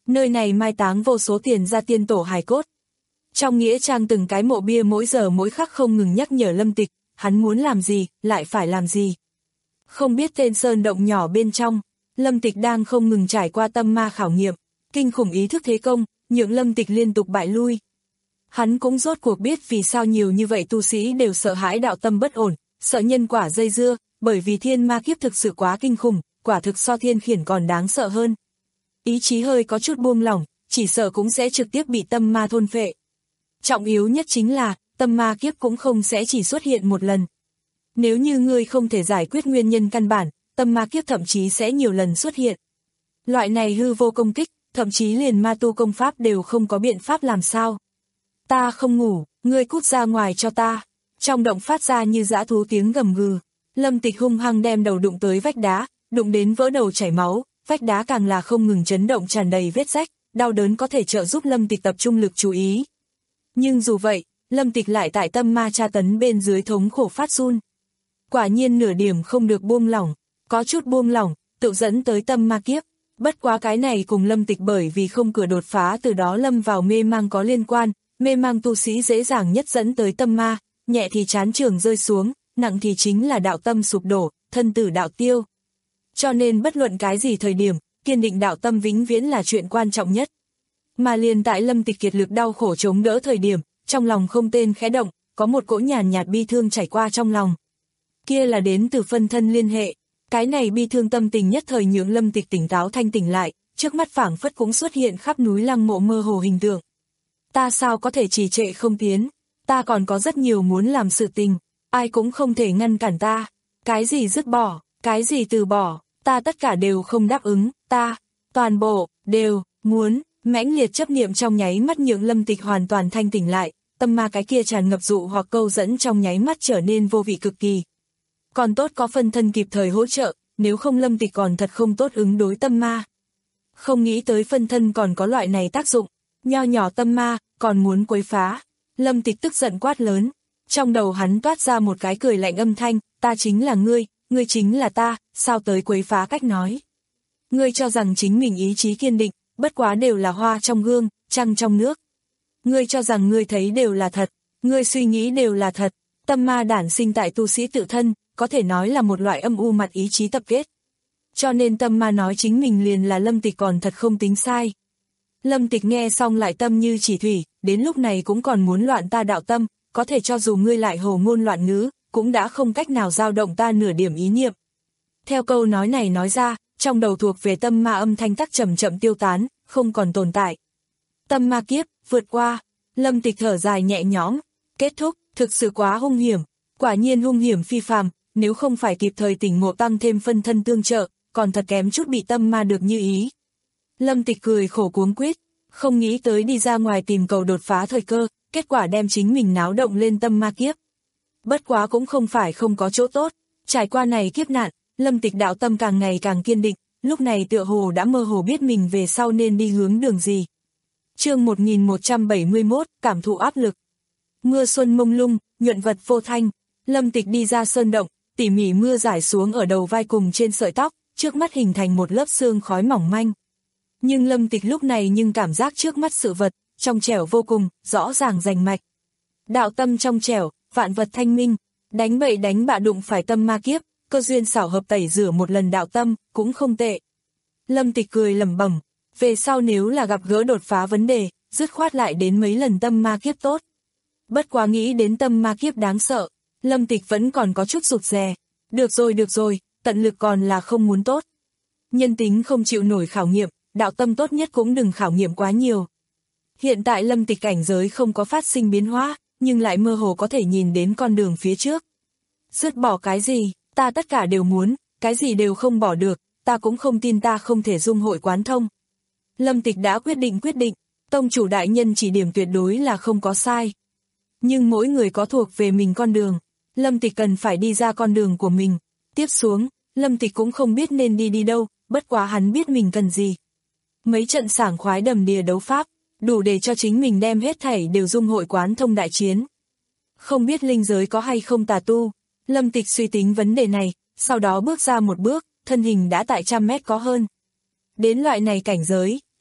Nơi này mai táng vô số tiền gia tiên tổ hài cốt. Trong nghĩa trang từng cái mộ bia mỗi giờ mỗi khắc không ngừng nhắc nhở Lâm Tịch, hắn muốn làm gì, lại phải làm gì. Không biết tên sơn động nhỏ bên trong, Lâm Tịch đang không ngừng trải qua tâm ma khảo nghiệm, kinh khủng ý thức thế công, nhượng Lâm Tịch liên tục bại lui. Hắn cũng rốt cuộc biết vì sao nhiều như vậy tu sĩ đều sợ hãi đạo tâm bất ổn, sợ nhân quả dây dưa, bởi vì thiên ma kiếp thực sự quá kinh khủng, quả thực so thiên khiển còn đáng sợ hơn. Ý chí hơi có chút buông lỏng, chỉ sợ cũng sẽ trực tiếp bị tâm ma thôn phệ. Trọng yếu nhất chính là, tâm ma kiếp cũng không sẽ chỉ xuất hiện một lần. Nếu như ngươi không thể giải quyết nguyên nhân căn bản, tâm ma kiếp thậm chí sẽ nhiều lần xuất hiện. Loại này hư vô công kích, thậm chí liền ma tu công pháp đều không có biện pháp làm sao. Ta không ngủ, ngươi cút ra ngoài cho ta. Trong động phát ra như dã thú tiếng gầm gừ. Lâm Tịch hung hăng đem đầu đụng tới vách đá, đụng đến vỡ đầu chảy máu, vách đá càng là không ngừng chấn động tràn đầy vết rách, đau đớn có thể trợ giúp Lâm Tịch tập trung lực chú ý. Nhưng dù vậy, Lâm Tịch lại tại tâm ma tra tấn bên dưới thống khổ phát run. Quả nhiên nửa điểm không được buông lỏng, có chút buông lỏng, tự dẫn tới tâm ma kiếp. Bất quá cái này cùng Lâm Tịch bởi vì không cửa đột phá từ đó lâm vào mê mang có liên quan, mê mang tu sĩ dễ dàng nhất dẫn tới tâm ma, nhẹ thì chán trường rơi xuống, nặng thì chính là đạo tâm sụp đổ, thân tử đạo tiêu. Cho nên bất luận cái gì thời điểm, kiên định đạo tâm vĩnh viễn là chuyện quan trọng nhất. Mà liền tại Lâm Tịch kiệt lực đau khổ chống đỡ thời điểm, trong lòng không tên khẽ động, có một cỗ nhàn nhạt bi thương chảy qua trong lòng. Kia là đến từ phân thân liên hệ, cái này bi thương tâm tình nhất thời nhượng Lâm Tịch tỉnh táo thanh tỉnh lại, trước mắt phảng phất cũng xuất hiện khắp núi lăng mộ mơ hồ hình tượng. Ta sao có thể trì trệ không tiến, ta còn có rất nhiều muốn làm sự tình, ai cũng không thể ngăn cản ta, cái gì dứt bỏ, cái gì từ bỏ, ta tất cả đều không đáp ứng, ta, toàn bộ, đều, muốn, mãnh liệt chấp niệm trong nháy mắt nhượng Lâm Tịch hoàn toàn thanh tỉnh lại, tâm ma cái kia tràn ngập dụ hoặc câu dẫn trong nháy mắt trở nên vô vị cực kỳ. Còn tốt có phân thân kịp thời hỗ trợ, nếu không Lâm Tịch còn thật không tốt ứng đối tâm ma. Không nghĩ tới phân thân còn có loại này tác dụng, nho nhỏ tâm ma, còn muốn quấy phá. Lâm Tịch tức giận quát lớn, trong đầu hắn toát ra một cái cười lạnh âm thanh, ta chính là ngươi, ngươi chính là ta, sao tới quấy phá cách nói. Ngươi cho rằng chính mình ý chí kiên định, bất quá đều là hoa trong gương, trăng trong nước. Ngươi cho rằng ngươi thấy đều là thật, ngươi suy nghĩ đều là thật, tâm ma đản sinh tại tu sĩ tự thân, có thể nói là một loại âm u mặt ý chí tập kết. Cho nên tâm ma nói chính mình liền là Lâm Tịch còn thật không tính sai. Lâm Tịch nghe xong lại tâm như chỉ thủy, đến lúc này cũng còn muốn loạn ta đạo tâm, có thể cho dù ngươi lại hồ ngôn loạn ngữ, cũng đã không cách nào dao động ta nửa điểm ý niệm. Theo câu nói này nói ra, trong đầu thuộc về tâm ma âm thanh tắc chậm chậm tiêu tán, không còn tồn tại. Tâm ma kiếp, vượt qua, Lâm Tịch thở dài nhẹ nhõm, kết thúc, thực sự quá hung hiểm, quả nhiên hung hiểm phi phàm, nếu không phải kịp thời tỉnh ngộ tăng thêm phân thân tương trợ, còn thật kém chút bị tâm ma được như ý. Lâm Tịch cười khổ cuống quýt, không nghĩ tới đi ra ngoài tìm cầu đột phá thời cơ, kết quả đem chính mình náo động lên tâm ma kiếp. Bất quá cũng không phải không có chỗ tốt, trải qua này kiếp nạn, Lâm Tịch đạo tâm càng ngày càng kiên định, lúc này tựa hồ đã mơ hồ biết mình về sau nên đi hướng đường gì. Chương một nghìn một trăm bảy mươi mốt, cảm thụ áp lực. Mưa xuân mông lung, nhuận vật vô thanh, Lâm Tịch đi ra sơn động, tỉ mỉ mưa rải xuống ở đầu vai cùng trên sợi tóc, trước mắt hình thành một lớp sương khói mỏng manh. Nhưng Lâm Tịch lúc này nhưng cảm giác trước mắt sự vật, trong trẻo vô cùng, rõ ràng rành mạch. Đạo tâm trong trẻo, vạn vật thanh minh, đánh bậy đánh bạ đụng phải tâm ma kiếp, cơ duyên xảo hợp tẩy rửa một lần đạo tâm, cũng không tệ. Lâm Tịch cười lẩm bẩm, về sau nếu là gặp gỡ đột phá vấn đề, dứt khoát lại đến mấy lần tâm ma kiếp tốt. Bất quá nghĩ đến tâm ma kiếp đáng sợ, Lâm Tịch vẫn còn có chút rụt rè. Được rồi được rồi, tận lực còn là không muốn tốt. Nhân tính không chịu nổi khảo nghiệm, đạo tâm tốt nhất cũng đừng khảo nghiệm quá nhiều. Hiện tại Lâm Tịch cảnh giới không có phát sinh biến hóa, nhưng lại mơ hồ có thể nhìn đến con đường phía trước. Dứt bỏ cái gì, ta tất cả đều muốn, cái gì đều không bỏ được, ta cũng không tin ta không thể dung hội quán thông. Lâm Tịch đã quyết định quyết định, tông chủ đại nhân chỉ điểm tuyệt đối là không có sai. Nhưng mỗi người có thuộc về mình con đường, Lâm Tịch cần phải đi ra con đường của mình. Tiếp xuống, Lâm Tịch cũng không biết nên đi đi đâu, bất quá hắn biết mình cần gì. Mấy trận sảng khoái đầm đìa đấu pháp, đủ để cho chính mình đem hết thảy đều dung hội quán thông đại chiến. Không biết linh giới có hay không tà tu, Lâm Tịch suy tính vấn đề này, sau đó bước ra một bước, thân hình đã tại trăm mét có hơn. Đến loại này cảnh giới,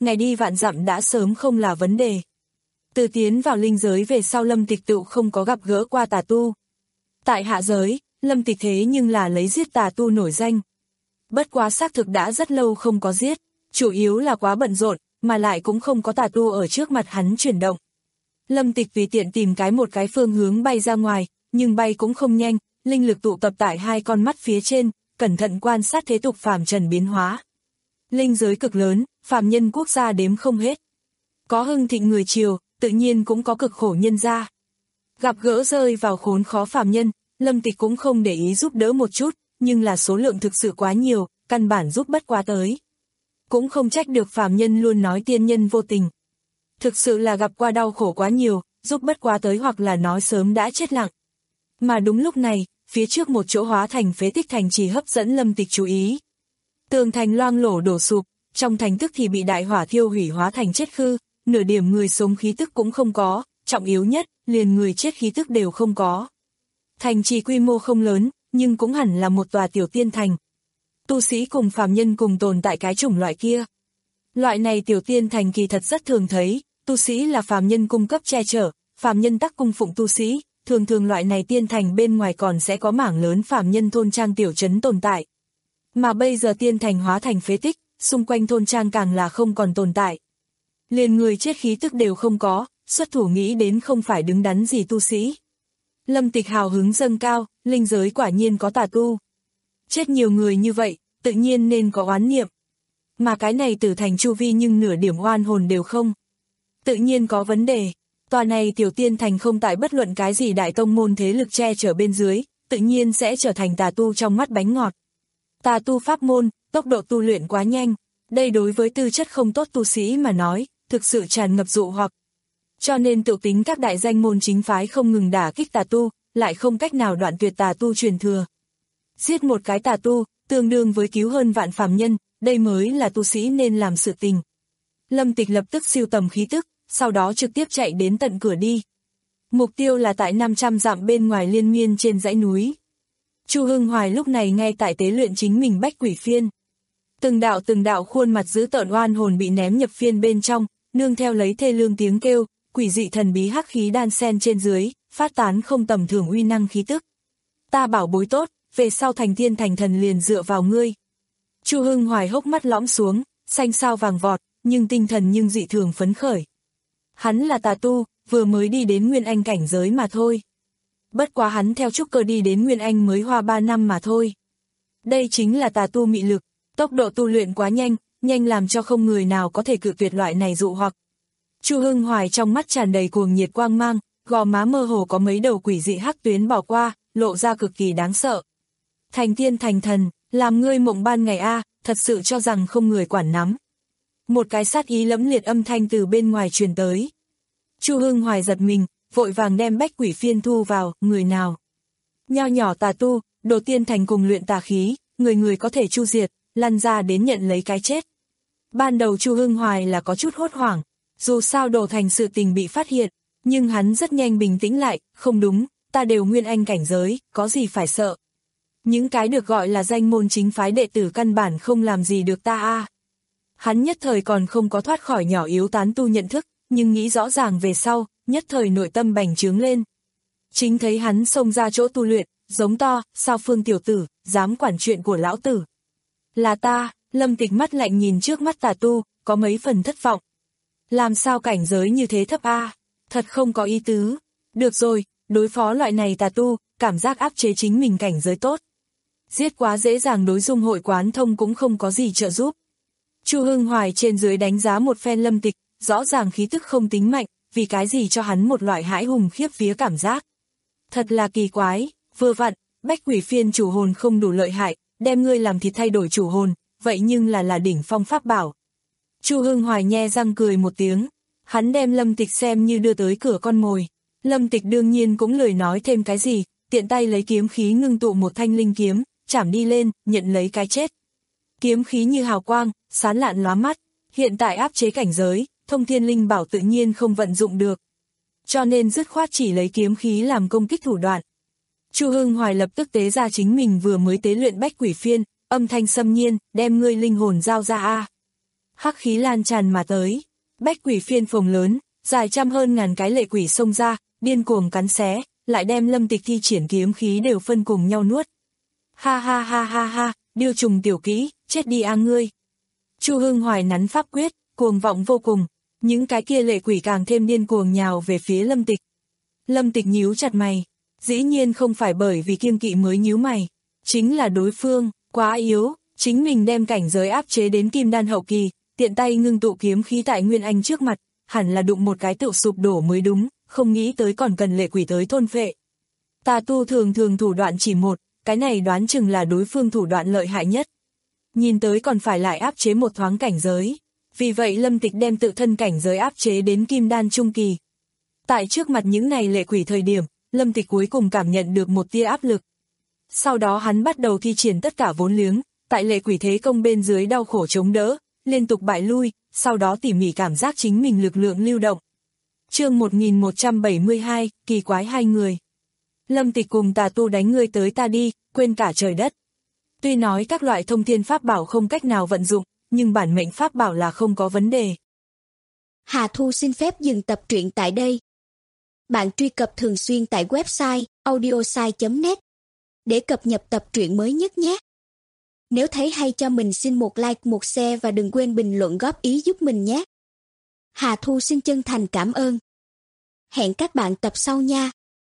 ngày đi vạn dặm đã sớm không là vấn đề. Từ tiến vào linh giới về sau Lâm Tịch Tựu không có gặp gỡ qua tà tu. Tại hạ giới, Lâm Tịch thế nhưng là lấy giết tà tu nổi danh. Bất quá xác thực đã rất lâu không có giết, chủ yếu là quá bận rộn, mà lại cũng không có tà tu ở trước mặt hắn chuyển động. Lâm Tịch tùy tiện tìm cái một cái phương hướng bay ra ngoài, nhưng bay cũng không nhanh, linh lực tụ tập tại hai con mắt phía trên, cẩn thận quan sát thế tục phàm trần biến hóa. Linh giới cực lớn, phàm nhân quốc gia đếm không hết. Có hưng thịnh người Triều, tự nhiên cũng có cực khổ nhân gia. Gặp gỡ rơi vào khốn khó phàm nhân, Lâm Tịch cũng không để ý giúp đỡ một chút, nhưng là số lượng thực sự quá nhiều, căn bản giúp bất quá tới. Cũng không trách được phàm nhân luôn nói tiên nhân vô tình. Thực sự là gặp qua đau khổ quá nhiều, giúp bất quá tới hoặc là nói sớm đã chết lặng. Mà đúng lúc này, phía trước một chỗ hóa thành phế tích thành trì hấp dẫn Lâm Tịch chú ý. Tường thành loang lổ đổ sụp, trong thành tức thì bị đại hỏa thiêu hủy hóa thành chết khư, nửa điểm người sống khí tức cũng không có, trọng yếu nhất, liền người chết khí tức đều không có. Thành trì quy mô không lớn, nhưng cũng hẳn là một tòa tiểu tiên thành. Tu sĩ cùng phàm nhân cùng tồn tại cái chủng loại kia. Loại này tiểu tiên thành kỳ thật rất thường thấy, tu sĩ là phàm nhân cung cấp che chở, phàm nhân tắc cung phụng tu sĩ, thường thường loại này tiên thành bên ngoài còn sẽ có mảng lớn phàm nhân thôn trang tiểu trấn tồn tại. Mà bây giờ tiên thành hóa thành phế tích, xung quanh thôn trang càng là không còn tồn tại. Liền người chết khí tức đều không có, xuất thủ nghĩ đến không phải đứng đắn gì tu sĩ. Lâm Tịch hào hứng dâng cao, linh giới quả nhiên có tà tu. Chết nhiều người như vậy, tự nhiên nên có oán niệm. Mà cái này tử thành chu vi nhưng nửa điểm oan hồn đều không. Tự nhiên có vấn đề. Tòa này tiểu tiên thành không tại bất luận cái gì đại tông môn thế lực che chở bên dưới, tự nhiên sẽ trở thành tà tu trong mắt bánh ngọt. Tà tu pháp môn, tốc độ tu luyện quá nhanh. Đây đối với tư chất không tốt tu sĩ mà nói, thực sự tràn ngập dụ hoặc. Cho nên tự tính các đại danh môn chính phái không ngừng đả kích tà tu, lại không cách nào đoạn tuyệt tà tu truyền thừa. Giết một cái tà tu, tương đương với cứu hơn vạn phàm nhân, đây mới là tu sĩ nên làm sự tình. Lâm Tịch lập tức siêu tầm khí tức, sau đó trực tiếp chạy đến tận cửa đi. Mục tiêu là tại năm trăm dặm bên ngoài liên miên trên dãy núi. Chu Hưng Hoài lúc này ngay tại tế luyện chính mình bách quỷ phiên. Từng đạo từng đạo khuôn mặt dữ tợn oan hồn bị ném nhập phiên bên trong, nương theo lấy thê lương tiếng kêu, quỷ dị thần bí hắc khí đan xen trên dưới, phát tán không tầm thường uy năng khí tức. Ta bảo bối tốt, về sau thành thiên thành thần liền dựa vào ngươi. Chu Hưng Hoài hốc mắt lõm xuống, xanh sao vàng vọt, nhưng tinh thần nhưng dị thường phấn khởi. Hắn là tà tu, vừa mới đi đến Nguyên Anh cảnh giới mà thôi. Bất quá hắn theo trúc cơ đi đến Nguyên Anh mới hoa ba năm mà thôi. Đây chính là tà tu mị lực, tốc độ tu luyện quá nhanh, nhanh làm cho không người nào có thể cự tuyệt loại này dụ hoặc. Chu Hưng Hoài trong mắt tràn đầy cuồng nhiệt quang mang, gò má mơ hồ có mấy đầu quỷ dị hắc tuyến bỏ qua, lộ ra cực kỳ đáng sợ. Thành tiên thành thần, làm ngươi mộng ban ngày a, thật sự cho rằng không người quản nắm. Một cái sát ý lẫm liệt âm thanh từ bên ngoài truyền tới. Chu Hưng Hoài giật mình, vội vàng đem bách quỷ phiên thu vào, người nào? Nho nhỏ tà tu, đồ tiên thành cùng luyện tà khí, người người có thể chu diệt, lăn ra đến nhận lấy cái chết. Ban đầu Chu Hưng Hoài là có chút hốt hoảng, dù sao đồ thành sự tình bị phát hiện, nhưng hắn rất nhanh bình tĩnh lại, không đúng, ta đều Nguyên Anh cảnh giới, có gì phải sợ. Những cái được gọi là danh môn chính phái đệ tử căn bản không làm gì được ta a. À. Hắn nhất thời còn không có thoát khỏi nhỏ yếu tán tu nhận thức, nhưng nghĩ rõ ràng về sau, nhất thời nội tâm bành trướng lên. Chính thấy hắn xông ra chỗ tu luyện, giống to, sao Phương tiểu tử, dám quản chuyện của lão tử. Là ta, Lâm Tịch mắt lạnh nhìn trước mắt tà tu, có mấy phần thất vọng. Làm sao cảnh giới như thế thấp a, à? Thật không có ý tứ. Được rồi, đối phó loại này tà tu, cảm giác áp chế chính mình cảnh giới tốt. Giết quá dễ dàng đối dung hội quán thông cũng không có gì trợ giúp. Chu Hưng Hoài trên dưới đánh giá một phen Lâm Tịch, rõ ràng khí tức không tính mạnh, vì cái gì cho hắn một loại hãi hùng khiếp vía cảm giác. Thật là kỳ quái, vừa vặn, bách quỷ phiên chủ hồn không đủ lợi hại, đem ngươi làm thịt thay đổi chủ hồn, vậy nhưng là là đỉnh phong pháp bảo. Chu Hưng Hoài nhe răng cười một tiếng, hắn đem Lâm Tịch xem như đưa tới cửa con mồi. Lâm Tịch đương nhiên cũng lười nói thêm cái gì, tiện tay lấy kiếm khí ngưng tụ một thanh linh kiếm, chảm đi lên, nhận lấy cái chết. Kiếm khí như hào quang, sáng lạn lóa mắt, hiện tại áp chế cảnh giới, thông thiên linh bảo tự nhiên không vận dụng được. Cho nên dứt khoát chỉ lấy kiếm khí làm công kích thủ đoạn. Chu Hưng Hoài lập tức tế ra chính mình vừa mới tế luyện bách quỷ phiên, âm thanh xâm nhiên, đem ngươi linh hồn giao ra a. hắc khí lan tràn mà tới. Bách quỷ phiên phồng lớn, dài trăm hơn ngàn cái lệ quỷ xông ra, điên cuồng cắn xé, lại đem Lâm Tịch thi triển kiếm khí đều phân cùng nhau nuốt. Ha ha ha ha ha, điêu trùng tiểu kỹ, chết đi a ngươi. Chu Hưng Hoài nắn pháp quyết, cuồng vọng vô cùng, những cái kia lệ quỷ càng thêm điên cuồng nhào về phía Lâm Tịch. Lâm Tịch nhíu chặt mày, dĩ nhiên không phải bởi vì kiêng kỵ mới nhíu mày, chính là đối phương quá yếu, chính mình đem cảnh giới áp chế đến kim đan hậu kỳ, tiện tay ngưng tụ kiếm khí tại Nguyên Anh trước mặt, hẳn là đụng một cái tự sụp đổ mới đúng, không nghĩ tới còn cần lệ quỷ tới thôn phệ. Tà tu thường thường thủ đoạn chỉ một, cái này đoán chừng là đối phương thủ đoạn lợi hại nhất. Nhìn tới còn phải lại áp chế một thoáng cảnh giới, vì vậy Lâm Tịch đem tự thân cảnh giới áp chế đến kim đan trung kỳ. Tại trước mặt những này lệ quỷ thời điểm, Lâm Tịch cuối cùng cảm nhận được một tia áp lực. Sau đó hắn bắt đầu thi triển tất cả vốn liếng, tại lệ quỷ thế công bên dưới đau khổ chống đỡ, liên tục bại lui, sau đó tỉ mỉ cảm giác chính mình lực lượng lưu động. Chương một nghìn một trăm bảy mươi hai, kỳ quái hai người. Lâm Tịch cùng tà tu đánh ngươi tới ta đi, quên cả trời đất. Tuy nói các loại thông thiên pháp bảo không cách nào vận dụng, nhưng bản mệnh pháp bảo là không có vấn đề.
Hà Thu xin phép dừng tập truyện tại đây. Bạn truy cập thường xuyên tại website audiosai chấm net để cập nhật tập truyện mới nhất nhé. Nếu thấy hay cho mình xin một like, một share và đừng quên bình luận góp ý giúp mình nhé. Hà Thu xin chân thành cảm ơn. Hẹn các bạn tập sau nha.